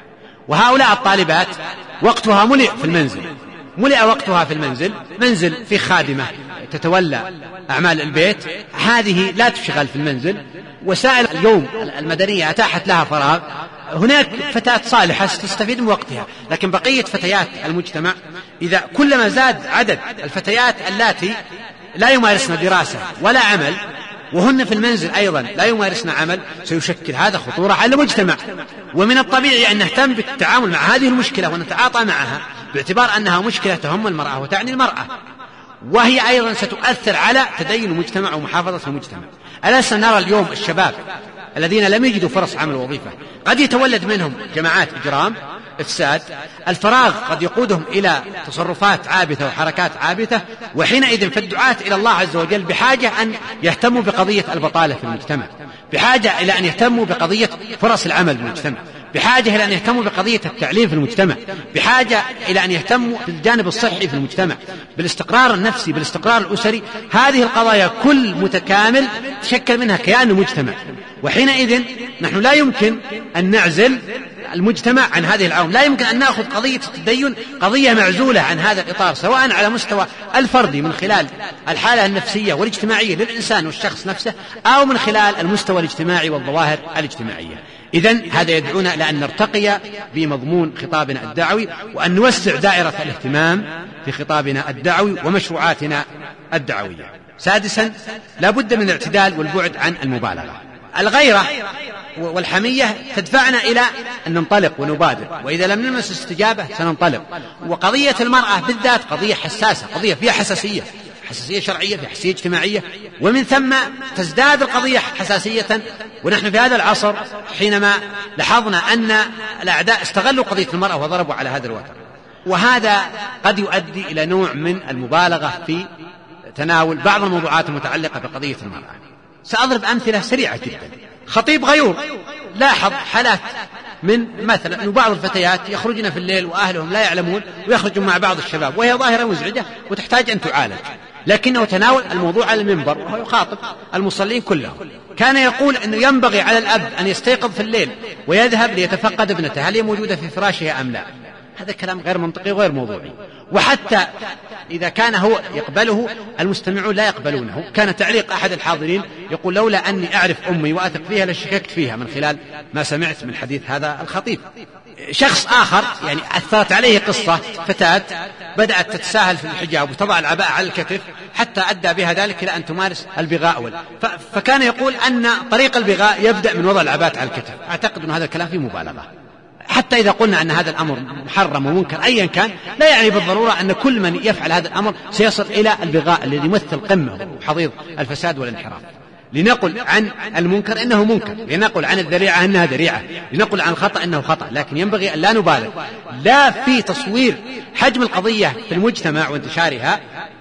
وهؤلاء الطالبات وقتها ملئ في المنزل، ملئ وقتها في المنزل، منزل في خادمة تتولى أعمال البيت، هذه لا تشغل في المنزل. وسائل اليوم المدنية أتاحت لها فراغ، هناك فتاة صالحة تستفيد من وقتها، لكن بقية فتيات المجتمع إذا كلما زاد عدد الفتيات اللاتي لا يمارسن دراسة ولا عمل، وهن في المنزل أيضا لا يمارسن عمل، سيشكل هذا خطورة على المجتمع. ومن الطبيعي أن نهتم بالتعامل مع هذه المشكلة ونتعاطى معها باعتبار أنها مشكلة تهم المرأة وتعني المرأة، وهي أيضا ستؤثر على تدين المجتمع ومحافظة المجتمع. ألسنا نرى اليوم الشباب الذين لم يجدوا فرص عمل ووظيفة قد يتولد منهم جماعات إجرام، إفساد، الفراغ قد يقودهم إلى تصرفات عابثة وحركات عابثة، وحينئذ فالدعاة إلى الله عز وجل بحاجة أن يهتموا بقضية البطالة في المجتمع، بحاجة إلى أن يهتموا بقضية فرص العمل في المجتمع، بحاجة إلى أن يهتموا بقضية التعليم في المجتمع، بحاجة إلى أن يهتموا بالجانب الصحي في المجتمع، بالاستقرار النفسي، بالاستقرار الأسري. هذه القضايا كل متكامل تشكل منها كيان المجتمع، وحينئذ نحن لا يمكن أن نعزل المجتمع عن هذه العوامل، لا يمكن أن نأخذ قضية التدين قضية معزولة عن هذا الإطار، سواء على مستوى الفردي من خلال الحالة النفسية والاجتماعية للإنسان والشخص نفسه، أو من خلال المستوى الاجتماعي والظواهر الاجتماعية. إذن هذا يدعونا إلى أن نرتقي بمضمون خطابنا الدعوي، وأن نوسع دائرة الاهتمام في خطابنا الدعوي ومشروعاتنا الدعوية. سادسا، لا بد من الاعتدال والبعد عن المبالغة. الغيرة والحمية تدفعنا إلى أن ننطلق ونبادر، وإذا لم نلمس استجابة سننطلق. وقضية المرأة بالذات قضية حساسة، قضية فيها حساسية شرعية، فيها حساسية اجتماعية، ومن ثم تزداد القضية حساسية. ونحن في هذا العصر حينما لاحظنا أن الأعداء استغلوا قضية المرأة وضربوا على هذا الوتر، وهذا قد يؤدي إلى نوع من المبالغة في تناول بعض الموضوعات المتعلقة بقضية المرأة. سأضرب أمثلة سريعة جدا. خطيب غيور لاحظ حالات من مثلا أن بعض الفتيات يخرجن في الليل وأهلهم لا يعلمون ويخرجون مع بعض الشباب، وهي ظاهرة مزعجة وتحتاج أن تعالج، لكنه تناول الموضوع على المنبر وهو يخاطب المصلين كلهم. كان يقول أنه ينبغي على الأب أن يستيقظ في الليل ويذهب ليتفقد ابنته هل هي موجودة في فراشها أم لا. هذا كلام غير منطقي وغير موضوعي، وحتى إذا كان هو يقبله المستمعون لا يقبلونه. كان تعليق أحد الحاضرين يقول لولا أني أعرف أمي وأثق فيها لشككت فيها من خلال ما سمعت من حديث هذا الخطيب. شخص آخر يعني أثرت عليه قصة فتاة بدأت تتساهل في الحجاب وتضع العباءة على الكتف حتى أدى بها ذلك إلى أن تمارس البغاء، فكان يقول أن طريق البغاء يبدأ من وضع العباءة على الكتف. أعتقد أن هذا الكلام فيه مبالغة، حتى إذا قلنا أن هذا الأمر محرم ومنكر أيا كان، لا يعني بالضرورة أن كل من يفعل هذا الأمر سيصل إلى البغاء الذي يمثل قمة وحضيض الفساد والانحراف. لنقل عن المنكر إنه منكر، لنقل عن الذريعة إنها ذريعة، لنقل عن الخطأ إنه خطأ، لكن ينبغي أن لا نبالغ لا في تصوير حجم القضية في المجتمع وانتشارها،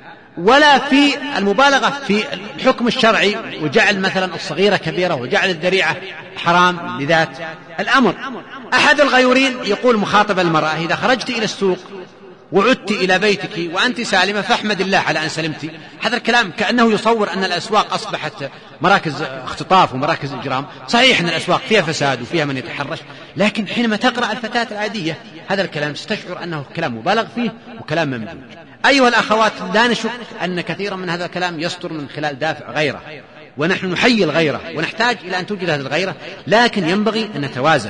ولا في المبالغة في الحكم الشرعي وجعل مثلا الصغيرة كبيرة وجعل الذريعة حرام لذات الأمر. أحد الغيورين يقول مخاطب المرأة إذا خرجت إلى السوق وعدت إلى بيتك وأنت سالمة فاحمد الله على أن سلمت. هذا الكلام كأنه يصور أن الأسواق أصبحت مراكز اختطاف ومراكز إجرام. صحيح أن الأسواق فيها فساد وفيها من يتحرش، لكن حينما تقرأ الفتاة العادية هذا الكلام ستشعر أنه كلام مبالغ فيه وكلام ممدوح. أيها الأخوات، لا نشك أن كثيرا من هذا الكلام يصدر من خلال دافع غيرة، ونحن نحيي الغيرة ونحتاج إلى أن توجد هذه الغيرة، لكن ينبغي أن نتوازن،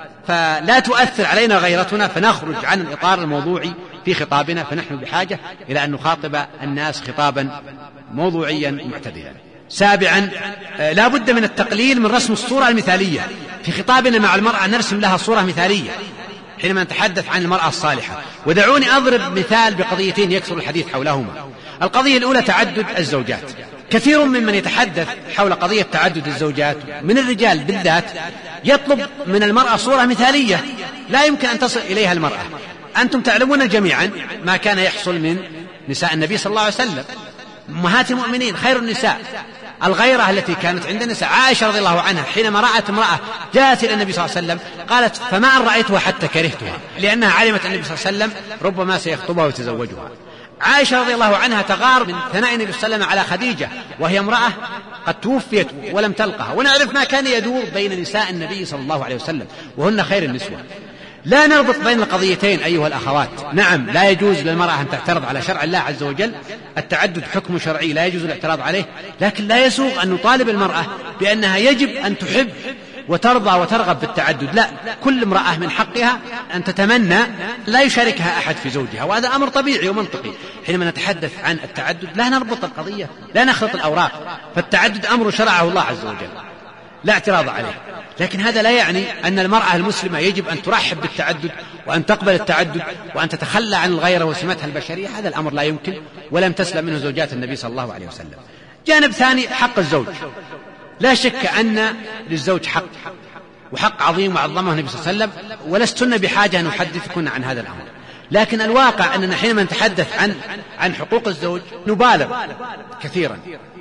فلا تؤثر علينا غيرتنا فنخرج عن الإطار الموضوعي في خطابنا. فنحن بحاجة إلى أن نخاطب الناس خطابا موضوعيا معتدلا. سابعا، لا بد من التقليل من رسم الصورة المثالية في خطابنا مع المرأة، نرسم لها صورة مثالية حينما نتحدث عن المرأة الصالحة. ودعوني أضرب مثال بقضيتين يكثر الحديث حولهما. القضية الأولى تعدد الزوجات. كثير ممن يتحدث حول قضية تعدد الزوجات من الرجال بالذات يطلب من المرأة صورة مثالية لا يمكن أن تصل إليها المرأة. أنتم تعلمون جميعا ما كان يحصل من نساء النبي صلى الله عليه وسلم، أمهات المؤمنين خير النساء. الغيرة التي كانت عند النساء، عائشة رضي الله عنها حينما رأت امرأة جاءت إلى النبي صلى الله عليه وسلم قالت فما أن رأيتها حتى كرهتها، لأنها علمت النبي صلى الله عليه وسلم ربما سيخطبها ويتزوجها. عائشة رضي الله عنها تغار من ثناء النبي صلى الله عليه وسلم على خديجة وهي امرأة قد توفيت ولم تلقها، ونعرف ما كان يدور بين نساء النبي صلى الله عليه وسلم وهن خير النسوة. لا نربط بين القضيتين أيها الأخوات. نعم، لا يجوز للمرأة أن تعترض على شرع الله عز وجل، التعدد حكم شرعي لا يجوز الاعتراض عليه، لكن لا يسوغ أن نطالب المرأة بأنها يجب أن تحب وترضى وترغب بالتعدد. لا، كل امرأة من حقها أن تتمنى لا يشاركها أحد في زوجها، وهذا أمر طبيعي ومنطقي. حينما نتحدث عن التعدد لا نربط القضية، لا نخلط الأوراق، فالتعدد أمر شرعه الله عز وجل لا اعتراض عليه، لكن هذا لا يعني أن المرأة المسلمة يجب أن ترحب بالتعدد وأن تقبل التعدد وأن تتخلى عن الغيرة وسمتها البشرية. هذا الأمر لا يمكن، ولم تسلم منه زوجات النبي صلى الله عليه وسلم. جانب ثاني، حق الزوج. لا شك أن للزوج حق وحق عظيم وعظمه النبي صلى الله عليه وسلم، ولستن بحاجة أن أحدثكن عن هذا الأمر. لكن الواقع أننا حينما نتحدث عن حقوق الزوج نبالغ كثيرا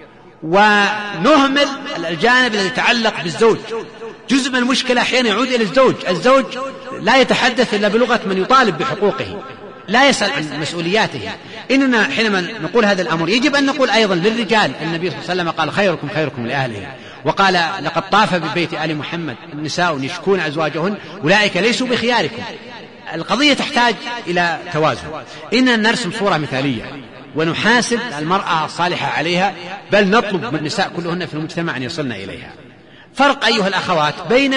ونهمل الجانب الذي يتعلق بالزوج. جزء من المشكلة أحيانا يعود إلى الزوج لا يتحدث إلا بلغة من يطالب بحقوقه، لا يسأل عن مسؤولياته. إننا حينما نقول هذا الأمر يجب أن نقول أيضا للرجال، النبي صلى الله عليه وسلم قال خيركم خيركم لأهله، وقال لقد طاف ببيت آل محمد النساء يشكون أزواجهن أولئك ليسوا بخياركم. القضية تحتاج إلى توازن، إننا نرسم صورة مثالية ونحاسب المرأة الصالحة عليها، بل نطلب من النساء كلهن في المجتمع أن يصلن إليها. فرق أيها الأخوات بين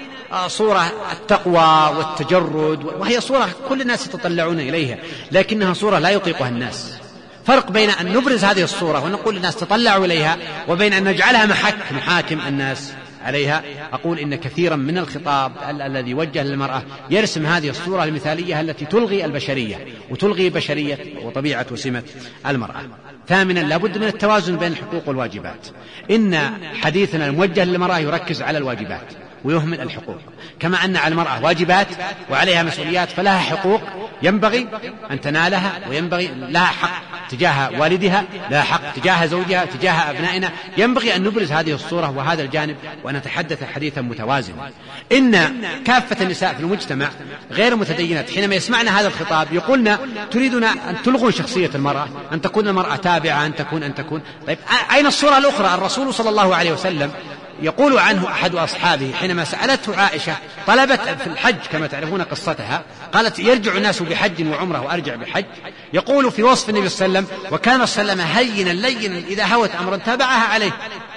صورة التقوى والتجرد، وهي صورة كل الناس يتطلعون إليها لكنها صورة لا يطيقها الناس. فرق بين أن نبرز هذه الصورة ونقول الناس تطلعوا إليها، وبين أن نجعلها محاكم الناس عليها. أقول إن كثيرا من الخطاب الذي يوجه للمرأة يرسم هذه الصورة المثالية التي تلغي البشرية وتلغي بشرية وطبيعة وسمة المرأة. ثامنا، لابد من التوازن بين الحقوق والواجبات. إن حديثنا الموجه للمرأة يركز على الواجبات ويهمل الحقوق، كما أن على المرأة واجبات وعليها مسؤوليات، فلها حقوق ينبغي أن تنالها، وينبغي لها حق تجاه والدها، لها حق تجاه زوجها، تجاه أبنائنا. ينبغي أن نبرز هذه الصورة وهذا الجانب وأن نتحدث حديثا متوازنا. إن كافة النساء في المجتمع غير متدينات حينما يسمعن هذا الخطاب يقولن تريدون أن تلغوا شخصية المرأة، أن تكون المرأة تابعة، أن تكون. طيب أين الصورة الأخرى؟ الرسول صلى الله عليه وسلم يقول عنه أحد أصحابه حينما سألته عائشة، طلبت في الحج كما تعرفون قصتها، قالت يرجع الناس بحج وعمره وأرجع بحج. يقول في وصف النبي صلى الله عليه وسلم وكان صلى الله عليه وسلم هينا لينا إذا هوت أمرا تابعها عليه.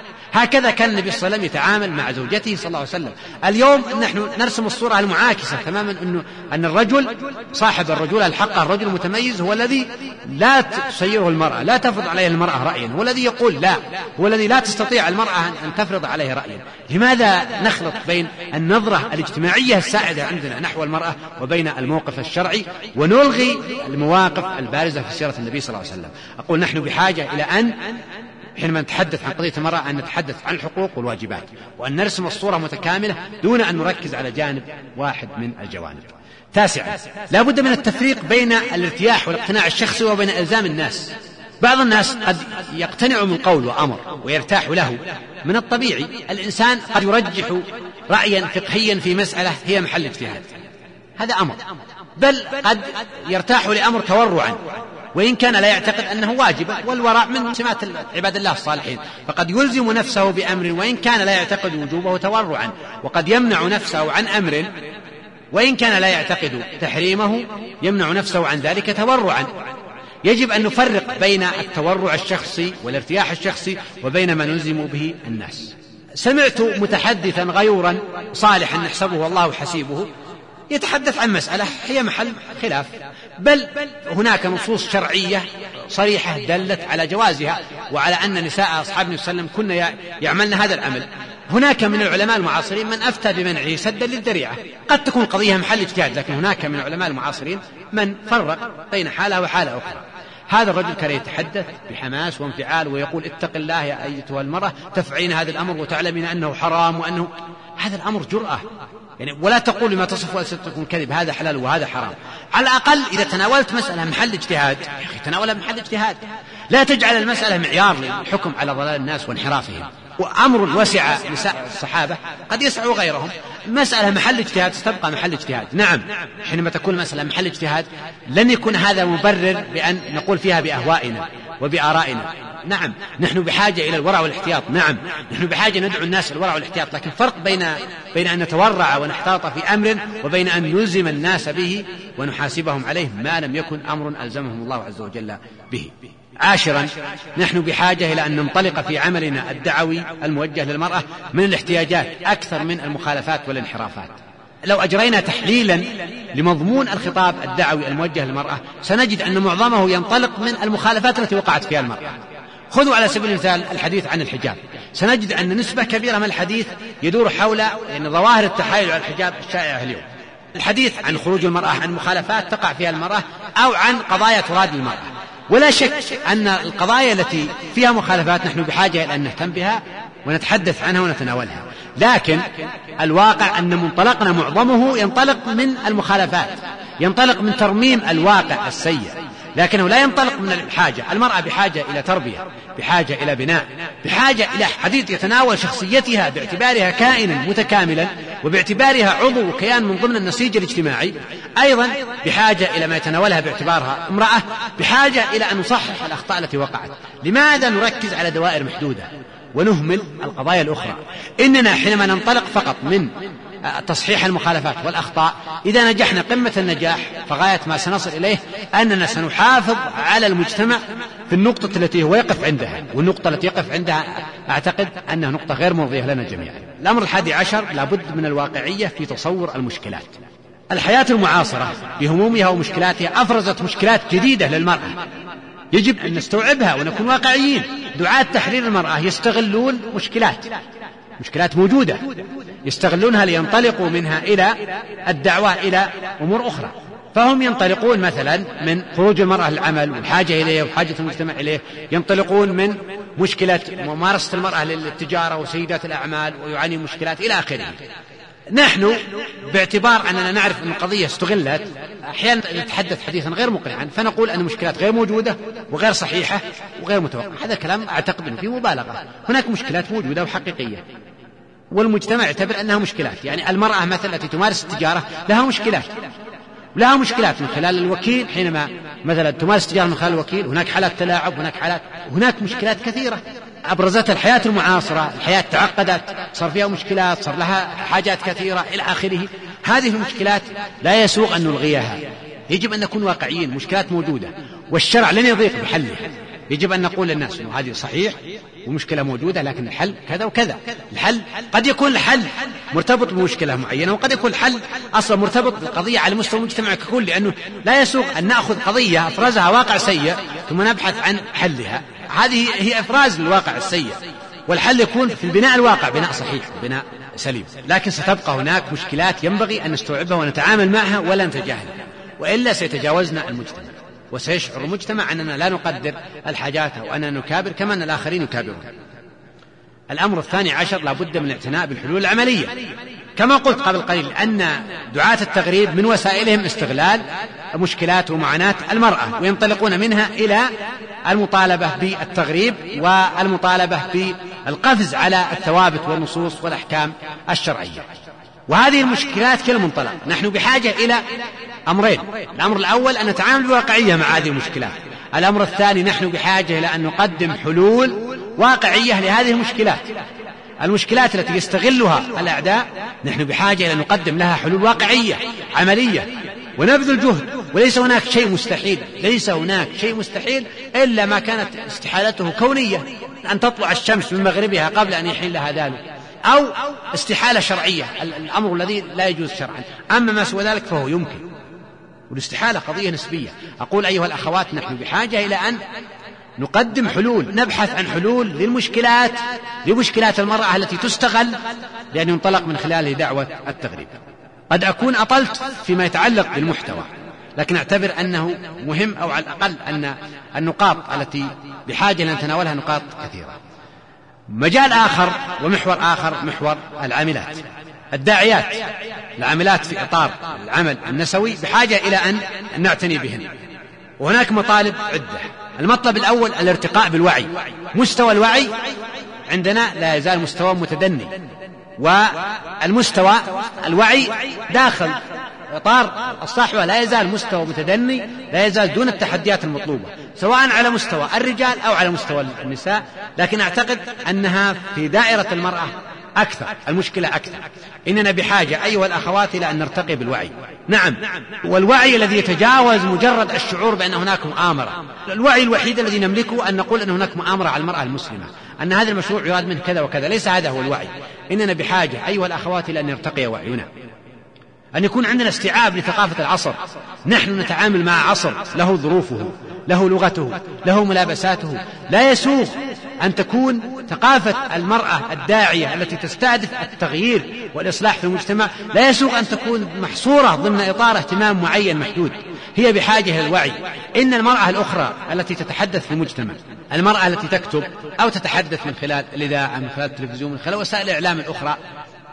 هكذا كان النبي صلى الله عليه وسلم يتعامل مع زوجته صلى الله عليه وسلم. اليوم نحن نرسم الصورة المعاكسة تماما، أن الرجل صاحب الرجولة الحقة، الرجل المتميز هو الذي لا تسيره المرأة، لا تفرض عليه المرأة رأيا، هو الذي يقول لا، هو الذي لا تستطيع المرأة أن تفرض عليه رأيا. لماذا نخلط بين النظرة الاجتماعية السائدة عندنا نحو المرأة وبين الموقف الشرعي، ونلغي المواقف البارزة في سيرة النبي صلى الله عليه وسلم؟ أقول نحن بحاجة إلى أن حينما نتحدث عن قضية المرأة أن نتحدث عن الحقوق والواجبات، وأن نرسم الصورة متكاملة دون أن نركز على جانب واحد من الجوانب. تاسعا، لا بد من التفريق بين الارتياح والاقتناع الشخصي وبين إلزام الناس. بعض الناس قد يقتنع من قول وأمر ويرتاح له. من الطبيعي الإنسان قد يرجح رأيا فقهيا في مسألة هي محل اجتهاد، هذا أمر، بل قد يرتاح لأمر تورعا وإن كان لا يعتقد أنه واجب، والورع من سمات عباد الله الصالحين، فقد يلزم نفسه بأمر وإن كان لا يعتقد وجوبه تورعا، وقد يمنع نفسه عن أمر وإن كان لا يعتقد تحريمه، يمنع نفسه عن ذلك تورعا. يجب أن نفرق بين التورع الشخصي والارتياح الشخصي وبين ما نلزم به الناس. سمعت متحدثا غيورا صالحا نحسبه والله حسيبه يتحدث عن مسألة هي محل خلاف، بل هناك نصوص شرعية صريحة دلت على جوازها وعلى أن نساء أصحاب النبي صلى الله عليه وسلم كن يعملن هذا العمل. هناك من العلماء المعاصرين من أفتى بمنعه سدا للذريعة. قد تكون قضية محل اجتهاد، لكن هناك من العلماء المعاصرين من فرق بين حالة وحالة أخرى. هذا الرجل كان يتحدث بحماس وانفعال ويقول اتق الله يا أيتها المرأة تفعلين هذا الأمر وتعلمين أنه حرام وأنه هذا الأمر جرأة، يعني ولا تقول لما تصف ألسنتكم كذب هذا حلال وهذا حرام. على الأقل إذا تناولت مسألة محل اجتهاد يا أخي تناولها محل اجتهاد، لا تجعل المسألة معيار للحكم على ضلال الناس وانحرافهم. وأمر وسع نساء الصحابة قد يسع غيرهم، مسألة محل اجتهاد ستبقى محل اجتهاد. نعم، حينما تكون مسألة محل اجتهاد لن يكون هذا مبرر بأن نقول فيها بأهوائنا وبآرائنا. نعم، نحن بحاجة إلى الورع والاحتياط، نعم نحن بحاجة ندعو الناس الورع والاحتياط، لكن فرق بين أن نتورع ونحتاط في أمر وبين أن نلزم الناس به ونحاسبهم عليه ما لم يكن أمر ألزمهم الله عز وجل به. عاشرا، نحن بحاجة إلى أن ننطلق في عملنا الدعوي الموجه للمرأة من الاحتياجات أكثر من المخالفات والانحرافات. لو أجرينا تحليلا لمضمون الخطاب الدعوي الموجه للمرأة سنجد أن معظمه ينطلق من المخالفات التي وقعت فيها المرأة. خذوا على سبيل المثال الحديث عن الحجاب، سنجد أن نسبة كبيرة من الحديث يدور حول ظواهر التحايل على الحجاب الشائعة اليوم. الحديث عن خروج المرأة عن مخالفات تقع فيها المرأة أو عن قضايا تراد المرأة، ولا شك أن القضايا التي فيها مخالفات نحن بحاجة إلى أن نهتم بها ونتحدث عنها ونتناولها. لكن الواقع أن منطلقنا معظمه ينطلق من المخالفات، ينطلق من ترميم الواقع السيء، لكنه لا ينطلق من الحاجة. المرأة بحاجة إلى تربية، بحاجة إلى بناء، بحاجة إلى حديث يتناول شخصيتها باعتبارها كائنا متكاملا وباعتبارها عضو وكيان من ضمن النسيج الاجتماعي. أيضا بحاجة إلى ما يتناولها باعتبارها امرأة، بحاجة إلى أن نصحح الأخطاء التي وقعت. لماذا نركز على دوائر محدودة ونهمل القضايا الأخرى؟ إننا حينما ننطلق فقط من تصحيح المخالفات والأخطاء، إذا نجحنا قمة النجاح، فغاية ما سنصل إليه أننا سنحافظ على المجتمع في النقطة التي هو يقف عندها، والنقطة التي يقف عندها أعتقد أنها نقطة غير مرضية لنا جميعا. الأمر 11 لابد من الواقعية في تصور المشكلات. الحياة المعاصرة بهمومها ومشكلاتها أفرزت مشكلات جديدة للمرأة يجب أن نستوعبها ونكون واقعيين. دعاة تحرير المرأة يستغلون مشكلات موجودة، يستغلونها لينطلقوا منها إلى الدعوة إلى أمور أخرى. فهم ينطلقون مثلا من خروج المرأة للعمل والحاجة إليه وحاجة المجتمع إليه، ينطلقون من مشكلة ممارسة المرأة للتجارة وسيدات الأعمال ويعاني مشكلات إلى آخره. نحن باعتبار أننا نعرف أن القضية استغلت أحيانا نتحدث حديثا غير مقنعا، فنقول أن المشكلات غير موجودة وغير صحيحة وغير متوقعة. هذا كلام أعتقد أنه فيه مبالغة. هناك مشكلات موجودة وحقيقية والمجتمع يعتبر أنها مشكلات. يعني المرأة مثلا التي تمارس التجارة لها مشكلات من خلال الوكيل، حينما مثلا تمارس التجارة من خلال الوكيل هناك حالات تلاعب، هناك مشكلات كثيرة أبرزتها الحياة المعاصرة. الحياة تعقدت، صار فيها مشكلات، صار لها حاجات كثيرة إلى آخره. هذه المشكلات لا يسوغ أن نلغيها، يجب أن نكون واقعيين. مشكلات موجودة والشرع لن يضيق بحلها. يجب أن نقول للناس أنه هذه صحيح ومشكلة موجودة، لكن الحل كذا وكذا. الحل قد يكون الحل مرتبط بمشكلة معينة، وقد يكون الحل أصلا مرتبط بالقضية على مستوى المجتمع ككل، لأنه لا يسوغ أن نأخذ قضية أفرزها واقع سيء ثم نبحث عن حلها. هذه هي إفراز للواقع السيء، والحل يكون في البناء الواقع، بناء صحيح، بناء سليم. لكن ستبقى هناك مشكلات ينبغي أن نستوعبها ونتعامل معها ولا نتجاهلها، وإلا سيتجاوزنا المجتمع وسيشعر المجتمع أننا لا نقدر الحاجات وأننا نكابر كما أن الآخرين يكابرون. الأمر 12 لا بد من الاعتناء بالحلول العملية. كما قلت قبل قليل أن دعاة التغريب من وسائلهم استغلال مشكلات ومعاناة المرأة، وينطلقون منها إلى المطالبة بالتغريب والمطالبة بالقفز على الثوابت والنصوص والأحكام الشرعية. وهذه المشكلات كل منطلق نحن بحاجة إلى أمرين. الأمر الأول أن نتعامل بواقعية مع هذه المشكلات. الأمر الثاني نحن بحاجة إلى أن نقدم حلول واقعية لهذه المشكلات التي يستغلها الأعداء. نحن بحاجة إلى أن نقدم لها حلول واقعية عملية ونبذل جهد. وليس هناك شيء مستحيل إلا ما كانت استحالته كونية، أن تطلع الشمس من مغربها قبل أن يحلها ذلك، أو استحالة شرعية، الأمر الذي لا يجوز شرعا. أما ما سوى ذلك فهو يمكن، والاستحالة قضية نسبية. أقول أيها الأخوات نحن بحاجة إلى أن نقدم حلول، نبحث عن حلول لمشكلات المرأة التي تستغل لأن ينطلق من خلاله دعوة التغريب. قد أكون أطلت فيما يتعلق بالمحتوى، لكن أعتبر أنه مهم، أو على الأقل أن النقاط التي بحاجة لنتناولها نقاط كثيرة. مجال آخر ومحور آخر محور العاملات، الداعيات، العاملات في إطار العمل النسوي بحاجة إلى أن نعتني بهن. وهناك مطالب عدة. المطلب الأول الارتقاء بالوعي. مستوى الوعي عندنا لا يزال مستوى متدني، والمستوى الوعي داخل إطار الصحوة لا يزال مستوى متدني، لا يزال دون التحديات المطلوبة سواء على مستوى الرجال أو على مستوى النساء. لكن أعتقد أنها في دائرة المرأة أكثر، المشكلة أكثر. إننا بحاجة أيها الأخوات إلى أن نرتقي بالوعي. نعم، والوعي الذي يتجاوز مجرد الشعور بأن هناك مؤامرة. الوعي الوحيد الذي نملكه أن نقول أن هناك مؤامرة على المرأة المسلمة، أن هذا المشروع يراد منه كذا وكذا. ليس هذا هو الوعي. إننا بحاجة أيها الأخوات إلى أن يرتقي وعينا، أن يكون عندنا استيعاب لثقافة العصر. نحن نتعامل مع عصر له ظروفه، له لغته، له ملابساته. لا يسوغ أن تكون ثقافة المرأة الداعية التي تستهدف التغيير والإصلاح في المجتمع، لا يسوغ أن تكون محصورة ضمن إطار اهتمام معين محدود. هي بحاجة إلى الوعي. إن المرأة الأخرى التي تتحدث في المجتمع، المرأة التي تكتب أو تتحدث من خلال الإذاعة، من خلال التلفزيون، من خلال وسائل الإعلام الأخرى،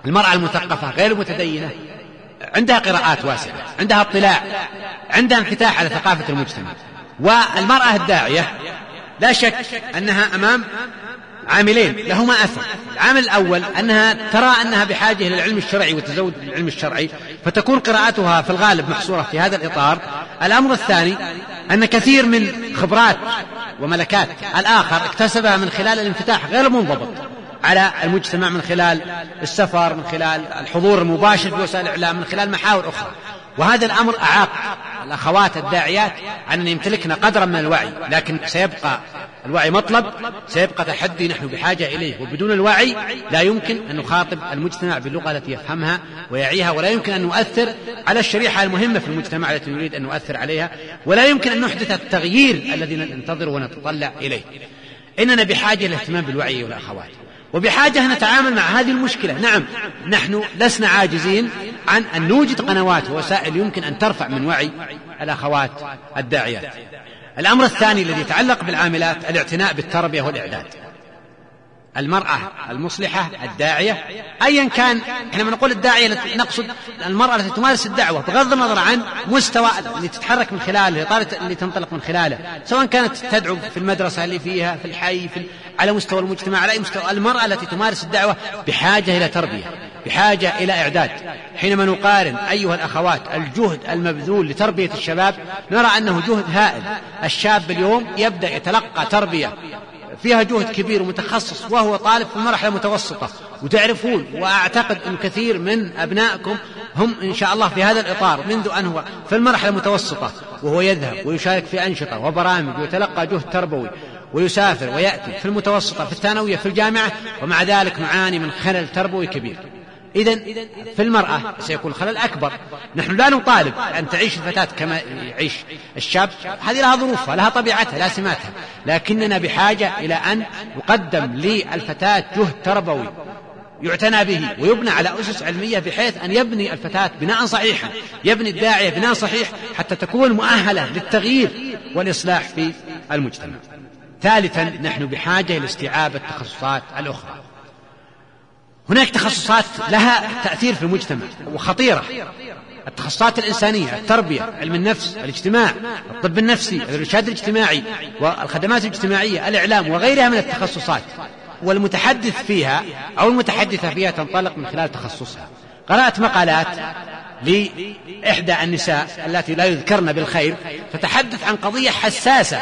المرأة المثقفة غير المتدينة عندها قراءات واسعة، عندها اطلاع، عندها انفتاح على ثقافة المجتمع. والمرأة الداعية لا شك أنها أمام عاملين لهما أثر. العامل الأول أنها ترى أنها بحاجة إلى العلم الشرعي وتزود العلم الشرعي، فتكون قراءتها في الغالب محصورة في هذا الإطار. الأمر الثاني أن كثير من خبرات وملكات الآخر اكتسبها من خلال الانفتاح غير منضبط على المجتمع، من خلال السفر، من خلال الحضور المباشر في وسائل الإعلام، من خلال محاور أخرى. وهذا الأمر أعاق الأخوات الداعيات عن أن يمتلكن قدرا من الوعي، لكن سيبقى الوعي مطلب، سيبقى تحدي نحن بحاجة إليه. وبدون الوعي لا يمكن أن نخاطب المجتمع باللغة التي يفهمها ويعيها، ولا يمكن أن نؤثر على الشريحة المهمة في المجتمع التي نريد أن نؤثر عليها، ولا يمكن أن نحدث التغيير الذي ننتظر ونتطلع إليه. إننا بحاجة للاهتمام بالوعي والأخوات، وبحاجة أن نتعامل مع هذه المشكلة. نعم، نحن لسنا عاجزين عن أن نوجد قنوات ووسائل يمكن أن ترفع من وعي الأخوات الداعيات. الأمر الثاني الذي يتعلق بالعاملات الاعتناء بالتربية والإعداد. المرأة المصلحة الداعية أيا كان، إحنا نقول الداعية نقصد المرأة التي تمارس الدعوة بغض النظر عن مستوى اللي تتحرك من خلاله، الإطار اللي تنطلق من خلاله، سواء كانت تدعو في المدرسة اللي فيها، في الحي، على مستوى المجتمع، على أي مستوى. المرأة التي تمارس الدعوة بحاجة إلى تربية، بحاجة إلى إعداد. حينما نقارن أيها الأخوات الجهد المبذول لتربية الشباب، نرى أنه جهد هائل. الشاب اليوم يبدأ يتلقى تربية فيها جهد كبير ومتخصص وهو طالب في المرحلة المتوسطة، وتعرفون وأعتقد أن كثير من أبنائكم هم إن شاء الله في هذا الإطار منذ أن هو في المرحلة المتوسطة، وهو يذهب ويشارك في أنشطة وبرامج ويتلقى جهد تربوي ويسافر ويأتي في المتوسطة، في الثانوية، في الجامعة، ومع ذلك نعاني من خلل تربوي كبير. إذن في المرأة سيكون خلل أكبر. نحن لا نطالب أن تعيش الفتاة كما يعيش الشاب، هذه لها ظروفها، لها طبيعتها، لا سماتها، لكننا بحاجة إلى أن يقدم للفتاة جهد تربوي يعتنى به ويبنى على أسس علمية، بحيث أن يبني الفتاة بناء صحيحا، يبني الداعية بناء صحيح، حتى تكون مؤهلة للتغيير والإصلاح في المجتمع. ثالثا، نحن بحاجة لاستيعاب التخصصات الأخرى. هناك تخصصات لها تأثير في المجتمع وخطيرة، التخصصات الإنسانية، التربية، علم النفس، الاجتماع، الطب النفسي، الإرشاد الاجتماعي، والخدمات الاجتماعية، الإعلام، وغيرها من التخصصات. والمتحدث فيها أو المتحدثة فيها تنطلق من خلال تخصصها. قرأت مقالات لإحدى النساء التي لا يذكرن بالخير، تتحدث عن قضية حساسة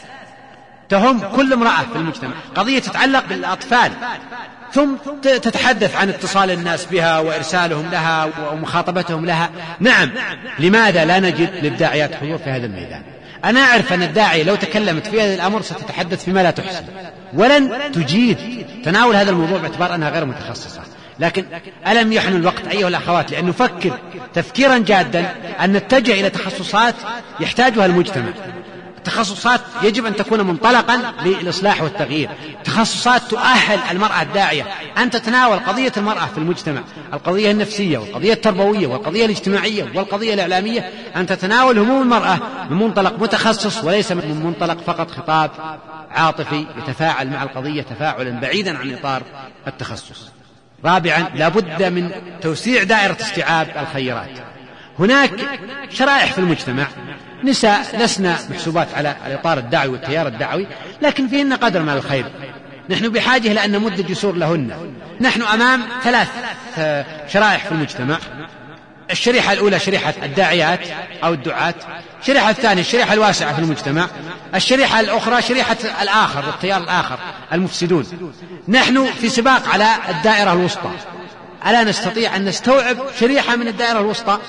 تهم كل امرأة في المجتمع، قضية تتعلق بالأطفال، ثم تتحدث عن اتصال الناس بها وإرسالهم لها ومخاطبتهم لها. نعم، لماذا لا نجد للداعيات حضور في هذا الميدان؟ أنا أعرف أن الداعية لو تكلمت في هذا الأمر ستتحدث فيما لا تحسن، ولن تجيد تناول هذا الموضوع باعتبار أنها غير متخصصة. لكن ألم يحن الوقت أيها الأخوات لأن نفكر تفكيرا جادا أن نتجه إلى تخصصات يحتاجها المجتمع. تخصصات يجب أن تكون منطلقا للإصلاح والتغيير، تخصصات تؤهل المرأة الداعية أن تتناول قضية المرأة في المجتمع، القضية النفسية والقضية التربوية والقضية الاجتماعية والقضية الإعلامية، أن تتناول هموم المرأة من منطلق متخصص وليس من منطلق فقط خطاب عاطفي يتفاعل مع القضية تفاعلا بعيدا عن إطار التخصص. رابعا، لا بد من توسيع دائرة استيعاب الخيرات. هناك شرائح في المجتمع نساء لسنا محسوبات على الإطار الدعوي والتيار الدعوي، لكن فيهن قدر من الخير. نحن بحاجة إلى أن نمد جسور لهن. نحن أمام ثلاث شرائح في المجتمع. الشريحة الأولى شريحة الداعيات أو الدعاة، الشريحة الثانية الشريحة الواسعة في المجتمع، الشريحة الأخرى شريحة الآخر والتيار الآخر المفسدون. نحن في سباق على الدائرة الوسطى، ألا نستطيع أن نستوعب شريحة من الدائرة الوسطى؟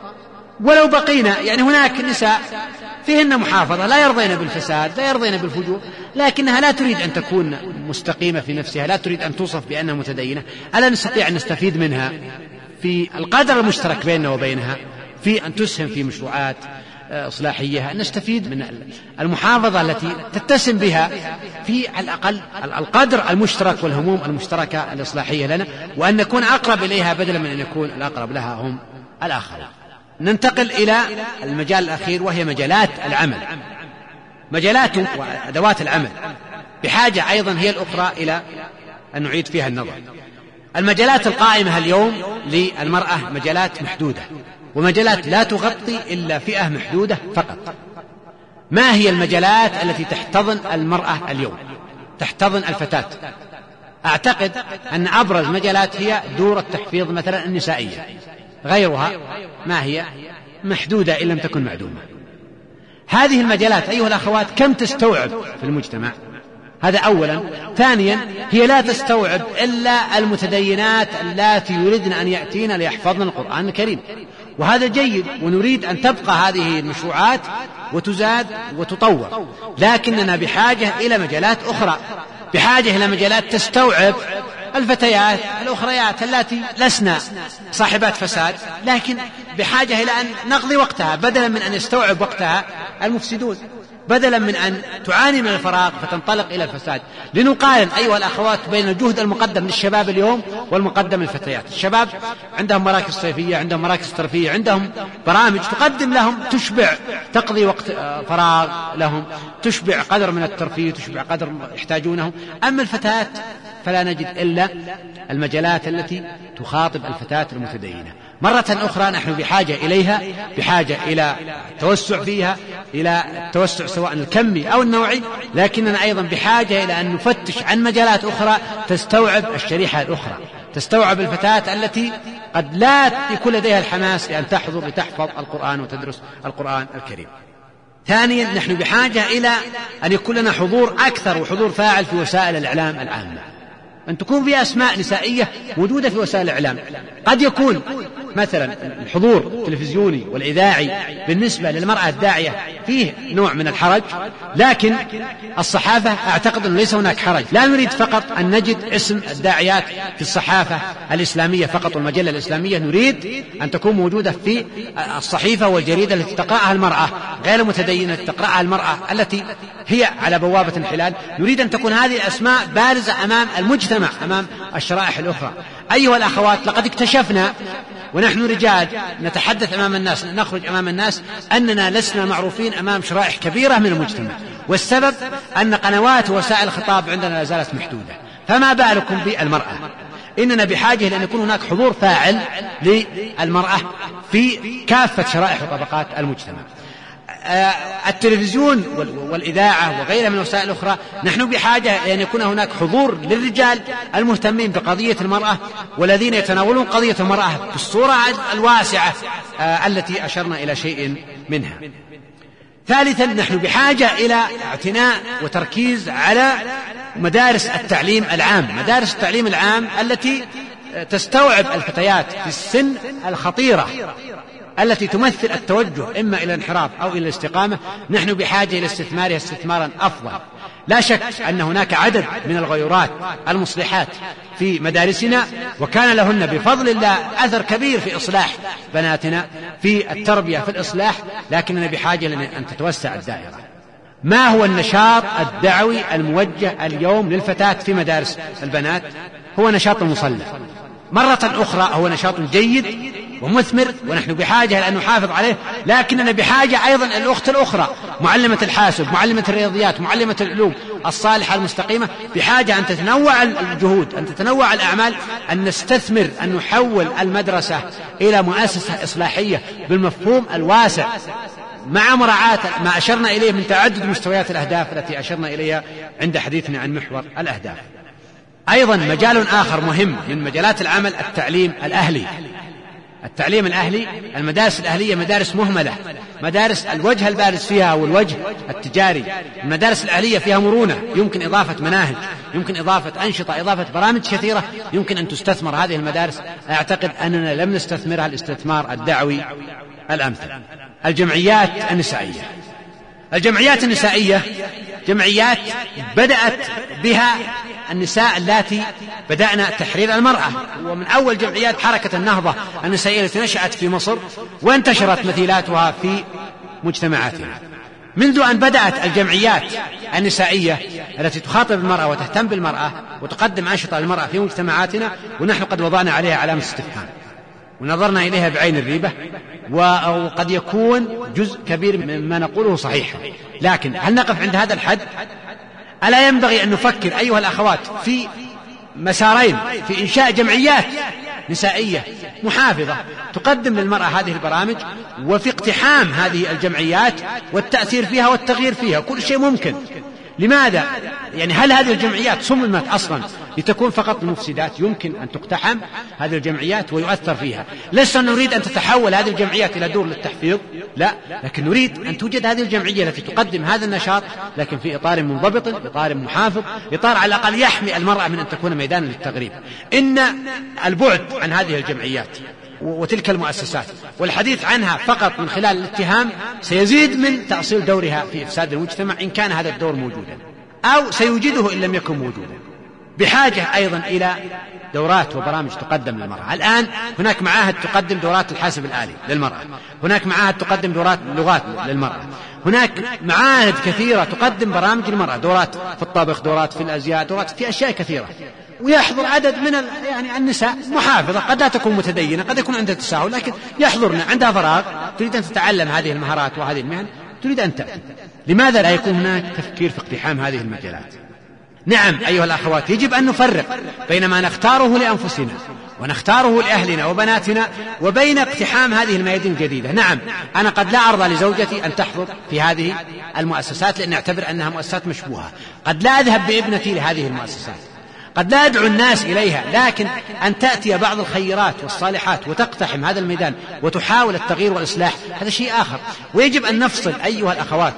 ولو بقينا، يعني هناك نساء فيهن محافظة، لا يرضين بالفساد، لا يرضين بالفجور، لكنها لا تريد أن تكون مستقيمة في نفسها، لا تريد أن توصف بأنها متدينة. ألا نستطيع أن نستفيد منها في القدر المشترك بيننا وبينها، في أن تسهم في مشروعات إصلاحية، أن نستفيد من المحافظة التي تتسم بها في على الأقل القدر المشترك والهموم المشتركة الإصلاحية لنا، وأن نكون أقرب إليها بدلا من أن يكون الأقرب لها هم الآخرين. ننتقل إلى المجال الأخير وهي مجالات العمل. مجالات وأدوات العمل بحاجة أيضا هي الأخرى إلى أن نعيد فيها النظر. المجالات القائمة اليوم للمرأة مجالات محدودة، ومجالات لا تغطي إلا فئة محدودة فقط. ما هي المجالات التي تحتضن المرأة اليوم، تحتضن الفتاة؟ أعتقد أن أبرز مجالات هي دور التحفيظ مثلا النسائية، غيرها ما هي محدودة إن لم تكن معدومة. هذه المجالات أيها الأخوات كم تستوعب في المجتمع؟ هذا أولا. ثانيا، هي لا تستوعب إلا المتدينات اللاتي يريدن أن يأتين ليحفظن القرآن الكريم، وهذا جيد، ونريد أن تبقى هذه المشروعات وتزاد وتطور، لكننا بحاجة إلى مجالات أخرى، بحاجة إلى مجالات تستوعب الفتيات الأخريات التي لسنا صاحبات فساد، لكن بحاجة إلى أن نقضي وقتها بدلا من أن يستوعب وقتها المفسدون، بدلا من أن تعاني من الفراغ فتنطلق إلى الفساد. لنقارن أيها الأخوات بين الجهد المقدم للشباب اليوم والمقدم للفتيات. الشباب عندهم مراكز صيفية، عندهم مراكز ترفيه، عندهم برامج تقدم لهم تشبع، تقضي وقت فراغ لهم، تشبع قدر من الترفيه، تشبع قدر يحتاجونه. أما الفتاة فلا نجد إلا المجالات التي تخاطب الفتاة المتدينة. مرة أخرى نحن بحاجة إليها، بحاجة إلى التوسع فيها، إلى التوسع سواء الكمي أو النوعي، لكننا أيضا بحاجة إلى أن نفتش عن مجالات أخرى تستوعب الشريحة الأخرى، تستوعب الفتاة التي قد لا يكون لديها الحماس لأن تحضر لتحفظ القرآن وتدرس القرآن الكريم. ثانيا، نحن بحاجة إلى أن يكون لنا حضور أكثر وحضور فاعل في وسائل الإعلام العامة، أن تكون في أسماء نسائية موجودة في وسائل الإعلام. قد يكون مثلا الحضور التلفزيوني والإذاعي بالنسبة للمرأة الداعية فيه نوع من الحرج، لكن الصحافة أعتقد أن ليس هناك حرج. لا نريد فقط أن نجد اسم الداعيات في الصحافة الإسلامية فقط والمجلة الإسلامية، نريد أن تكون موجودة في الصحيفة والجريدة التي تقرأها المرأة غير المتدينة، تقرأها المرأة التي هي على بوابة الحلال. نريد أن تكون هذه الأسماء بارزة أمام المجتمع، أمام الشرائح الأخرى. أيها الأخوات، لقد اكتشفنا ونحن رجال نتحدث أمام الناس، نخرج أمام الناس، أننا لسنا معروفين أمام شرائح كبيرة من المجتمع، والسبب أن قنوات وسائل الخطاب عندنا لا زالت محدودة، فما بالكم بالمرأة؟ إننا بحاجة لأن يكون هناك حضور فاعل للمرأة في كافة شرائح وطبقات المجتمع. التلفزيون والإذاعة وغيرها من الوسائل الأخرى، نحن بحاجة لأن يكون هناك حضور للرجال المهتمين بقضية المرأة والذين يتناولون قضية المرأة بالصورة الواسعة التي أشرنا إلى شيء منها. ثالثا، نحن بحاجة إلى اعتناء وتركيز على مدارس التعليم العام، مدارس التعليم العام التي تستوعب الفتيات في السن الخطيرة التي تمثل التوجه إما إلى الانحراف أو إلى الاستقامة. نحن بحاجة إلى استثمارها استثمارا أفضل. لا شك أن هناك عدد من الغيورات المصلحات في مدارسنا، وكان لهن بفضل الله أثر كبير في إصلاح بناتنا، في التربية، في الإصلاح، لكننا بحاجة أن تتوسع الدائرة. ما هو النشاط الدعوي الموجه اليوم للفتاة في مدارس البنات؟ هو نشاط المصلى. مرة أخرى هو نشاط جيد ومثمر، ونحن بحاجة لأن نحافظ عليه، لكننا بحاجة أيضا الأخت الأخرى، معلمة الحاسب، معلمة الرياضيات، معلمة العلوم الصالحة المستقيمة، بحاجة أن تتنوع الجهود، أن تتنوع الأعمال، أن نستثمر، أن نحول المدرسة إلى مؤسسة إصلاحية بالمفهوم الواسع، مع مراعاة ما أشرنا إليه من تعدد مستويات الأهداف التي أشرنا إليها عند حديثنا عن محور الأهداف. أيضا مجال آخر مهم من مجالات العمل التعليم الأهلي. التعليم الأهلي، المدارس الأهلية مدارس مهملة، مدارس الوجه البارز فيها والوجه التجاري. المدارس الأهلية فيها مرونة، يمكن إضافة مناهج، يمكن إضافة أنشطة، إضافة برامج كثيرة يمكن أن تستثمر هذه المدارس. أعتقد أننا لم نستثمرها الاستثمار الدعوي الأمثل. الجمعيات النسائية. الجمعيات النسائية جمعيات بدأت بها النساء اللاتي بدأنا تحرير المرأة، ومن أول جمعيات حركة النهضة النسائية التي نشأت في مصر وانتشرت مثيلاتها في مجتمعاتنا. منذ أن بدأت الجمعيات النسائية التي تخاطب المرأة وتهتم بالمرأة وتقدم أنشطة للمرأة في مجتمعاتنا، ونحن قد وضعنا عليها علامة استفهام ونظرنا إليها بعين الريبة، وقد يكون جزء كبير مما نقوله صحيح، لكن هل نقف عند هذا الحد؟ ألا ينبغي أن نفكر أيها الأخوات في مسارين في إنشاء جمعيات نسائية محافظة تقدم للمرأة هذه البرامج، وفي اقتحام هذه الجمعيات والتأثير فيها والتغيير فيها، كل شيء ممكن. لماذا؟ يعني هل هذه الجمعيات صممت أصلا لتكون فقط المفسدات؟ يمكن أن تقتحم هذه الجمعيات ويؤثر فيها. لسنا نريد أن تتحول هذه الجمعيات إلى دور للتحفيظ، لا، لكن نريد أن توجد هذه الجمعية التي تقدم هذا النشاط، لكن في إطار منضبط، إطار محافظ، إطار على الأقل يحمي المرأة من أن تكون ميدانا للتغريب. إن البعد عن هذه الجمعيات وتلك المؤسسات والحديث عنها فقط من خلال الاتهام سيزيد من تأصيل دورها في إفساد المجتمع إن كان هذا الدور موجودا، أو سيوجده إن لم يكن موجودا. بحاجة أيضا إلى دورات وبرامج تقدم للمرأة. الآن هناك معاهد تقدم دورات الحاسب الآلي للمرأة، هناك معاهد تقدم دورات لغات للمرأة، هناك معاهد كثيرة تقدم برامج للمرأة، دورات في الطبخ، دورات في الأزياء، دورات في أشياء كثيرة. ويحضر عدد من النساء محافظة، قد لا تكون متدينة، قد يكون عندها تساهل، لكن يحضرن عندها فراغ، تريد أن تتعلم هذه المهارات وهذه المهن، تريد أن تأتي. لماذا لا يكون هناك تفكير في اقتحام هذه المجالات؟ نعم أيها الأخوات، يجب أن نفرق بين ما نختاره لأنفسنا ونختاره لأهلنا وبناتنا وبين اقتحام هذه الميادين الجديدة. نعم، أنا قد لا أرضى لزوجتي أن تحضر في هذه المؤسسات لأن أعتبر أنها مؤسسات مشبوهة، قد لا أذهب بابنتي لهذه المؤسسات، قد لا أدعو الناس إليها، لكن أن تأتي بعض الخيرات والصالحات وتقتحم هذا الميدان وتحاول التغيير والإصلاح، هذا شيء آخر. ويجب أن نفصل أيها الأخوات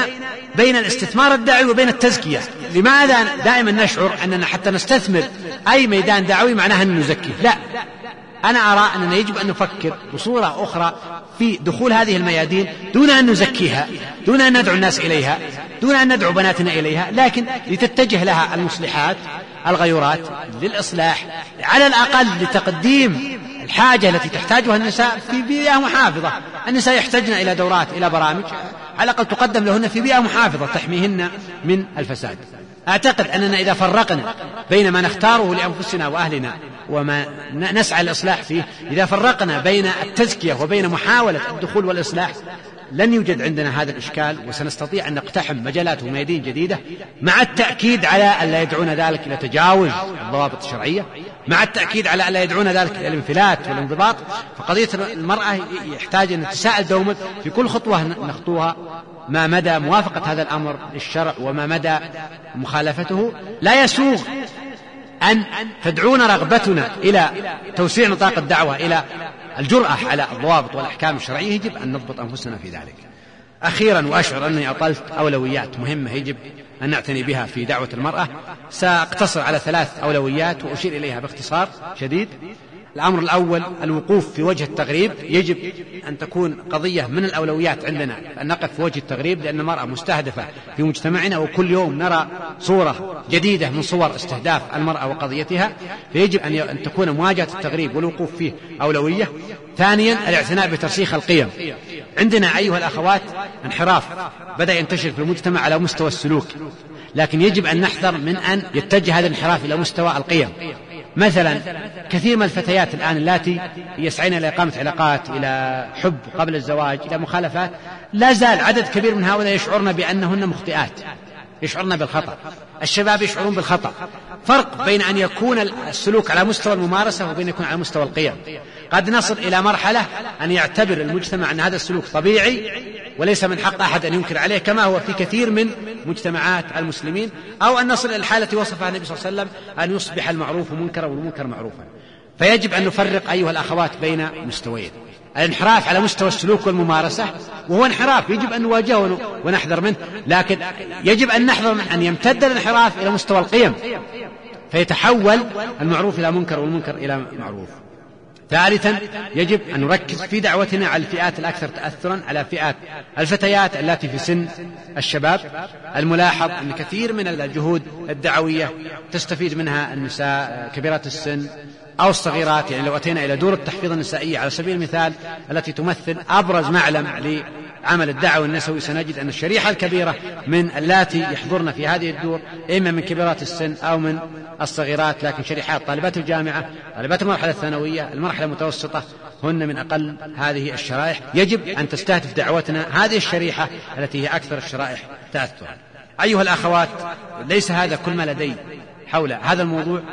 بين الاستثمار الدعوي وبين التزكية. لماذا دائما نشعر أننا حتى نستثمر أي ميدان دعوي معناها أن نزكيه؟ لا، أنا أرى أننا يجب أن نفكر بصورة أخرى في دخول هذه الميادين دون أن نزكيها، دون أن ندعو الناس إليها، دون أن ندعو بناتنا إليها، لكن لتتجه لها المصلحات، الغيرات، للإصلاح، على الأقل لتقديم الحاجة التي تحتاجها النساء في بيئة محافظة. النساء يحتاجن إلى دورات، إلى برامج على الأقل تقدم لهن في بيئة محافظة تحميهن من الفساد. أعتقد أننا إذا فرقنا بين ما نختاره لأنفسنا وأهلنا وما نسعى الإصلاح فيه، إذا فرقنا بين التزكية وبين محاولة الدخول والإصلاح، لن يوجد عندنا هذا الإشكال، وسنستطيع أن نقتحم مجالات وميادين جديدة، مع التأكيد على أن لا يدعون ذلك إلى تجاوز الضوابط الشرعية، مع التأكيد على أن لا يدعون ذلك إلى الانفلات والانضباط. فقضية المرأة يحتاج أن نتساءل دوما في كل خطوة نخطوها ما مدى موافقة هذا الأمر للشرع وما مدى مخالفته. لا يسوغ أن تدعونا رغبتنا إلى توسيع نطاق الدعوة إلى الجرأة على الضوابط والأحكام الشرعية، يجب أن نضبط أنفسنا في ذلك. أخيرا، وأشعر أني أطلت، أولويات مهمة يجب أن نعتني بها في دعوة المرأة. سأقتصر على 3 أولويات وأشير إليها باختصار شديد. الأمر الأول الوقوف في وجه التغريب. يجب أن تكون قضية من الأولويات عندنا أن نقف في وجه التغريب، لأن المرأة مستهدفة في مجتمعنا، وكل يوم نرى صورة جديدة من صور استهداف المرأة وقضيتها، فيجب أن تكون مواجهة التغريب والوقوف فيه أولوية. ثانيا الاعتناء بترسيخ القيم. عندنا أيها الأخوات انحراف بدأ ينتشر في المجتمع على مستوى السلوك، لكن يجب أن نحذر من أن يتجه هذا الانحراف إلى مستوى القيم. مثلا كثير من الفتيات الآن اللاتي يسعين إلى إقامة علاقات، إلى حب قبل الزواج، إلى مخالفات، لا زال عدد كبير من هؤلاء يشعرن بأنهن مخطئات، يشعرن بالخطأ. الشباب يشعرون بالخطأ. فرق بين أن يكون السلوك على مستوى الممارسة وبين يكون على مستوى القيم. قد نصل إلى مرحلة أن يعتبر المجتمع أن هذا السلوك طبيعي وليس من حق أحد أن ينكر عليه، كما هو في كثير من مجتمعات المسلمين، أو أن نصل إلى الحالة التي وصفها النبي صلى الله عليه وسلم أن يصبح المعروف منكرا والمنكر معروفا. فيجب أن نفرق أيها الأخوات بين مستويين: الانحراف على مستوى السلوك والممارسة، وهو انحراف يجب أن نواجهه ونحذر منه، لكن يجب أن نحذر من أن يمتد الانحراف إلى مستوى القيم فيتحول المعروف إلى منكر والمنكر إلى معروف. ثالثا يجب أن نركز في دعوتنا على الفئات الأكثر تأثرا، على فئات الفتيات التي في سن الشباب. الملاحظ أن كثير من الجهود الدعوية تستفيد منها النساء كبيرات السن أو الصغيرات. يعني لو أتينا إلى دور التحفيظ النسائية على سبيل المثال التي تمثل أبرز معلم لعمل الدعوة النسوي، سنجد أن الشريحة الكبيرة من اللاتي يحضرن في هذه الدور إما من كبيرات السن أو من الصغيرات، لكن شريحات طالبات الجامعة، طالبات المرحلة الثانوية، المرحلة المتوسطة، هن من أقل هذه الشرائح. يجب أن تستهدف دعوتنا هذه الشريحة التي هي أكثر الشرائح تأثرا. أيها الأخوات، ليس هذا كل ما لدي حول هذا الموضوع،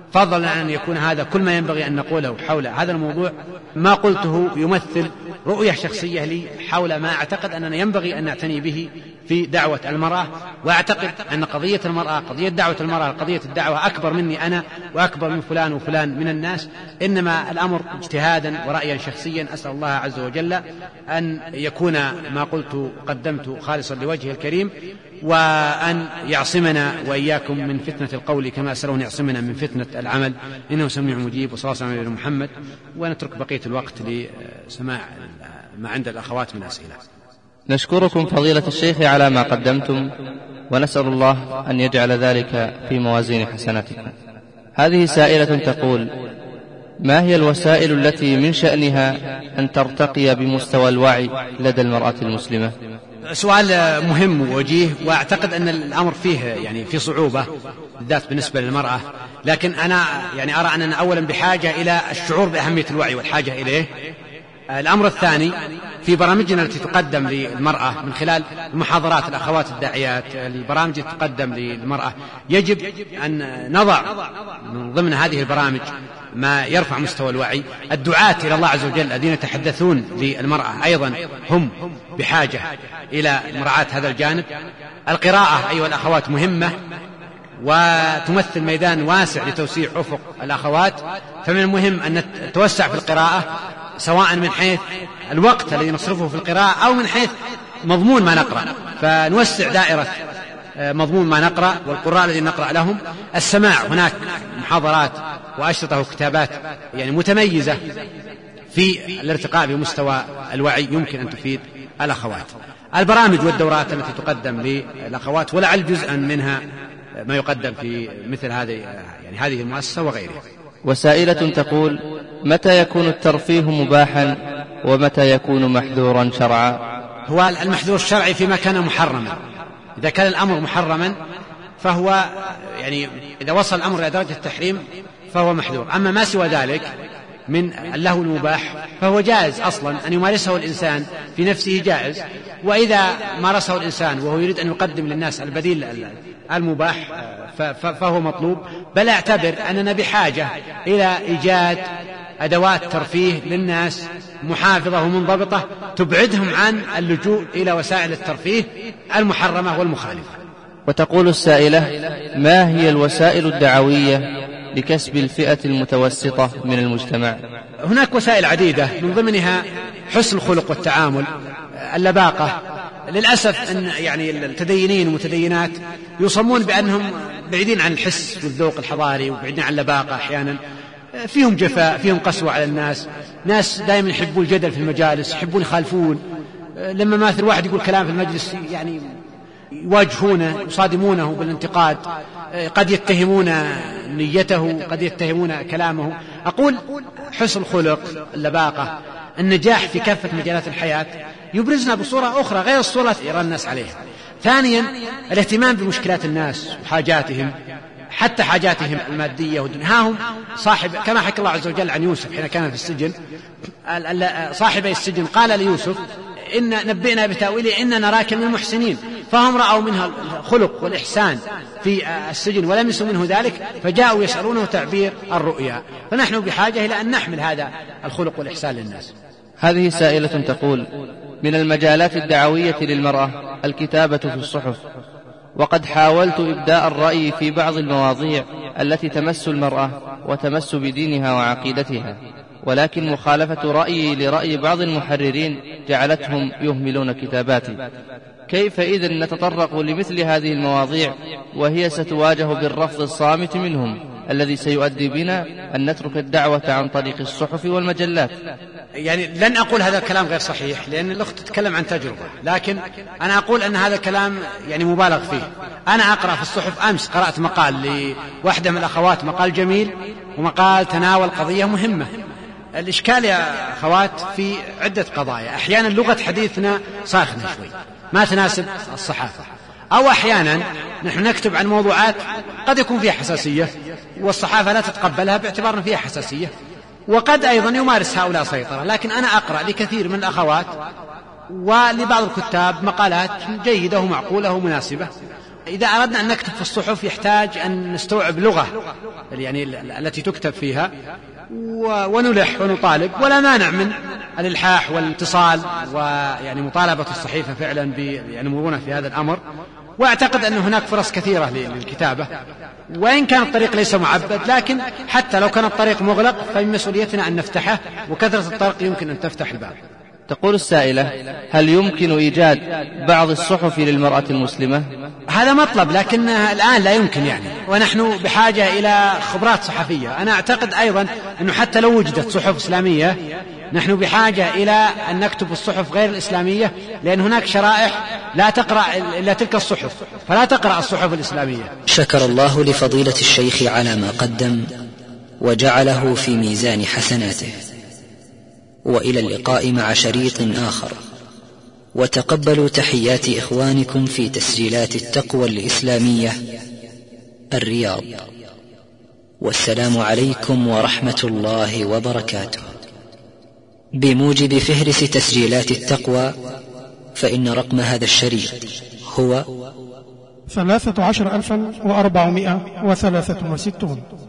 فضلا أن يكون هذا كل ما ينبغي أن نقوله حول هذا الموضوع. ما قلته يمثل رؤية شخصية لي حول ما أعتقد أننا ينبغي أن نعتني به في دعوة المرأة، وأعتقد أن قضية المرأة، قضية دعوة المرأة، قضية الدعوة أكبر مني أنا وأكبر من فلان وفلان من الناس، إنما الأمر اجتهادا ورأيا شخصيا. أسأل الله عز وجل أن يكون ما قلت قدمت خالصا لوجهه الكريم، وأن يعصمنا وإياكم من فتنة القول كما أسأله أن يعصمنا من فتنة العمل، إنه سميع مجيب. وصلى الله عليه وسلم محمد. ونترك بقية الوقت لسماع ما عند الأخوات من أسئلة. نشكركم فضيلة الشيخ على ما قدمتم، ونسأل الله أن يجعل ذلك في موازين حسناتكم. هذه سائلة تقول: ما هي الوسائل التي من شأنها أن ترتقي بمستوى الوعي لدى المرأة المسلمة؟ سؤال مهم ووجيه، وأعتقد أن الأمر فيه في صعوبة بالذات بالنسبة للمرأة، لكن أنا أرى أننا أولا بحاجة إلى الشعور بأهمية الوعي والحاجة إليه. الأمر الثاني، في برامجنا التي تقدم للمرأة من خلال المحاضرات الأخوات الداعيات، البرامج التي تقدم للمرأة، يجب أن نضع من ضمن هذه البرامج ما يرفع مستوى الوعي. الدعاة إلى الله عز وجل الذين يتحدثون للمرأة أيضا هم بحاجة إلى مراعاة هذا الجانب. القراءة أيها الأخوات مهمة وتمثل ميدان واسع لتوسيع أفق الأخوات، فمن المهم أن نتوسع في القراءة، سواء من حيث الوقت الذي نصرفه في القراءة أو من حيث مضمون ما نقرأ، فنوسع دائرة مضمون ما نقرأ والقراء الذين نقرأ لهم. السماع، هناك محاضرات وأشرطة وكتابات متميزة في الارتقاء بمستوى الوعي يمكن أن تفيد الأخوات. البرامج والدورات التي تقدم للأخوات، ولعل جزءا منها ما يقدم في مثل هذه المؤسسة وغيرها. وسائلة تقول: متى يكون الترفيه مباحا ومتى يكون محذورا شرعا؟ هو المحذور الشرعي فيما كان محرما. إذا كان الأمر محرما فهو إذا وصل الأمر إلى درجة التحريم فهو محذور. أما ما سوى ذلك من اللهو المباح فهو جائز أصلا أن يمارسه الإنسان في نفسه، جائز. وإذا مارسه الإنسان وهو يريد أن يقدم للناس البديل المباح فهو مطلوب. بل أعتبر أننا بحاجة إلى إيجاد أدوات ترفيه للناس محافظة ومنضبطة تبعدهم عن اللجوء إلى وسائل الترفيه المحرمة والمخالفة. وتقول السائلة: ما هي الوسائل الدعوية لكسب الفئة المتوسطة من المجتمع؟ هناك وسائل عديدة، من ضمنها حسن الخلق والتعامل، اللباقة. للأسف أن التدينين والمتدينات يصمون بأنهم بعيدين عن الحس والذوق الحضاري وبعيدين عن اللباقة، أحيانا فيهم جفاء، فيهم قسوة على الناس. ناس دائما يحبون الجدل في المجالس، يحبون يخالفون. لما مثل واحد يقول كلام في المجلس يواجهونه، يصادمونه بالانتقاد، قد يتهمون نيته، قد يتهمون كلامه. أقول حسن الخلق، اللباقة، النجاح في كافة مجالات الحياة يبرزنا بصورة أخرى غير الصورة التي يرى الناس عليها. ثانيا، الاهتمام بمشكلات الناس وحاجاتهم، حتى حاجاتهم المادية ودنياهم. صاحب كما حكى الله عز وجل عن يوسف حين كان في السجن، صاحبي السجن قال ليوسف: إن نبئنا بتأويله إن نراك من المحسنين. فهم رأوا منها الخلق والإحسان في السجن ولم يسوا منه ذلك، فجاءوا يسألونه تعبير الرؤيا. فنحن بحاجة إلى أن نحمل هذا الخلق والإحسان للناس. هذه سائلة تقول: من المجالات الدعوية للمرأة الكتابة في الصحف، وقد حاولت إبداء الرأي في بعض المواضيع التي تمس المرأة وتمس بدينها وعقيدتها، ولكن مخالفة رأيي لرأي بعض المحررين جعلتهم يهملون كتاباتي. كيف إذن نتطرق لمثل هذه المواضيع وهي ستواجه بالرفض الصامت منهم الذي سيؤدي بنا أن نترك الدعوة عن طريق الصحف والمجلات؟ لن أقول هذا الكلام غير صحيح، لأن الأخت تتكلم عن تجربة، لكن أنا أقول أن هذا الكلام مبالغ فيه. أنا أقرأ في الصحف، أمس قرأت مقال لواحدة من الأخوات، مقال جميل ومقال تناول قضية مهمة. الإشكال يا أخوات في عدة قضايا. أحيانا لغة حديثنا ساخنة شوي ما تناسب الصحافة، أو أحيانا نحن نكتب عن موضوعات قد يكون فيها حساسية والصحافة لا تتقبلها باعتبار أن فيها حساسية، وقد أيضا يمارس هؤلاء سيطرة. لكن أنا أقرأ لكثير من الأخوات ولبعض الكتاب مقالات جيدة ومعقولة ومناسبة. إذا أردنا أن نكتب في الصحف يحتاج أن نستوعب لغة يعني التي تكتب فيها ونلح ونطالب، ولا مانع من الإلحاح والاتصال ويعني مطالبة الصحيفة فعلا بينمرون في هذا الأمر. وأعتقد أن هناك فرص كثيرة للكتابة، وإن كان الطريق ليس معبد، لكن حتى لو كان الطريق مغلق فمن مسؤوليتنا أن نفتحه، وكثرة الطريق يمكن أن تفتح الباب. تقول السائلة: هل يمكن إيجاد بعض الصحف للمرأة المسلمة؟ هذا مطلب، لكن الآن لا يمكن يعني، ونحن بحاجة إلى خبرات صحفية. أنا أعتقد أيضا أنه حتى لو وجدت صحف إسلامية نحن بحاجة إلى أن نكتب الصحف غير الإسلامية، لأن هناك شرائح لا تقرأ إلا تلك الصحف، فلا تقرأ الصحف الإسلامية. شكر الله لفضيلة الشيخ على ما قدم وجعله في ميزان حسناته. وإلى اللقاء مع شريط آخر، وتقبلوا تحيات إخوانكم في تسجيلات التقوى الإسلامية الرياض، والسلام عليكم ورحمة الله وبركاته. بموجب فهرس تسجيلات التقوى، فإن رقم هذا الشريط هو 13,463.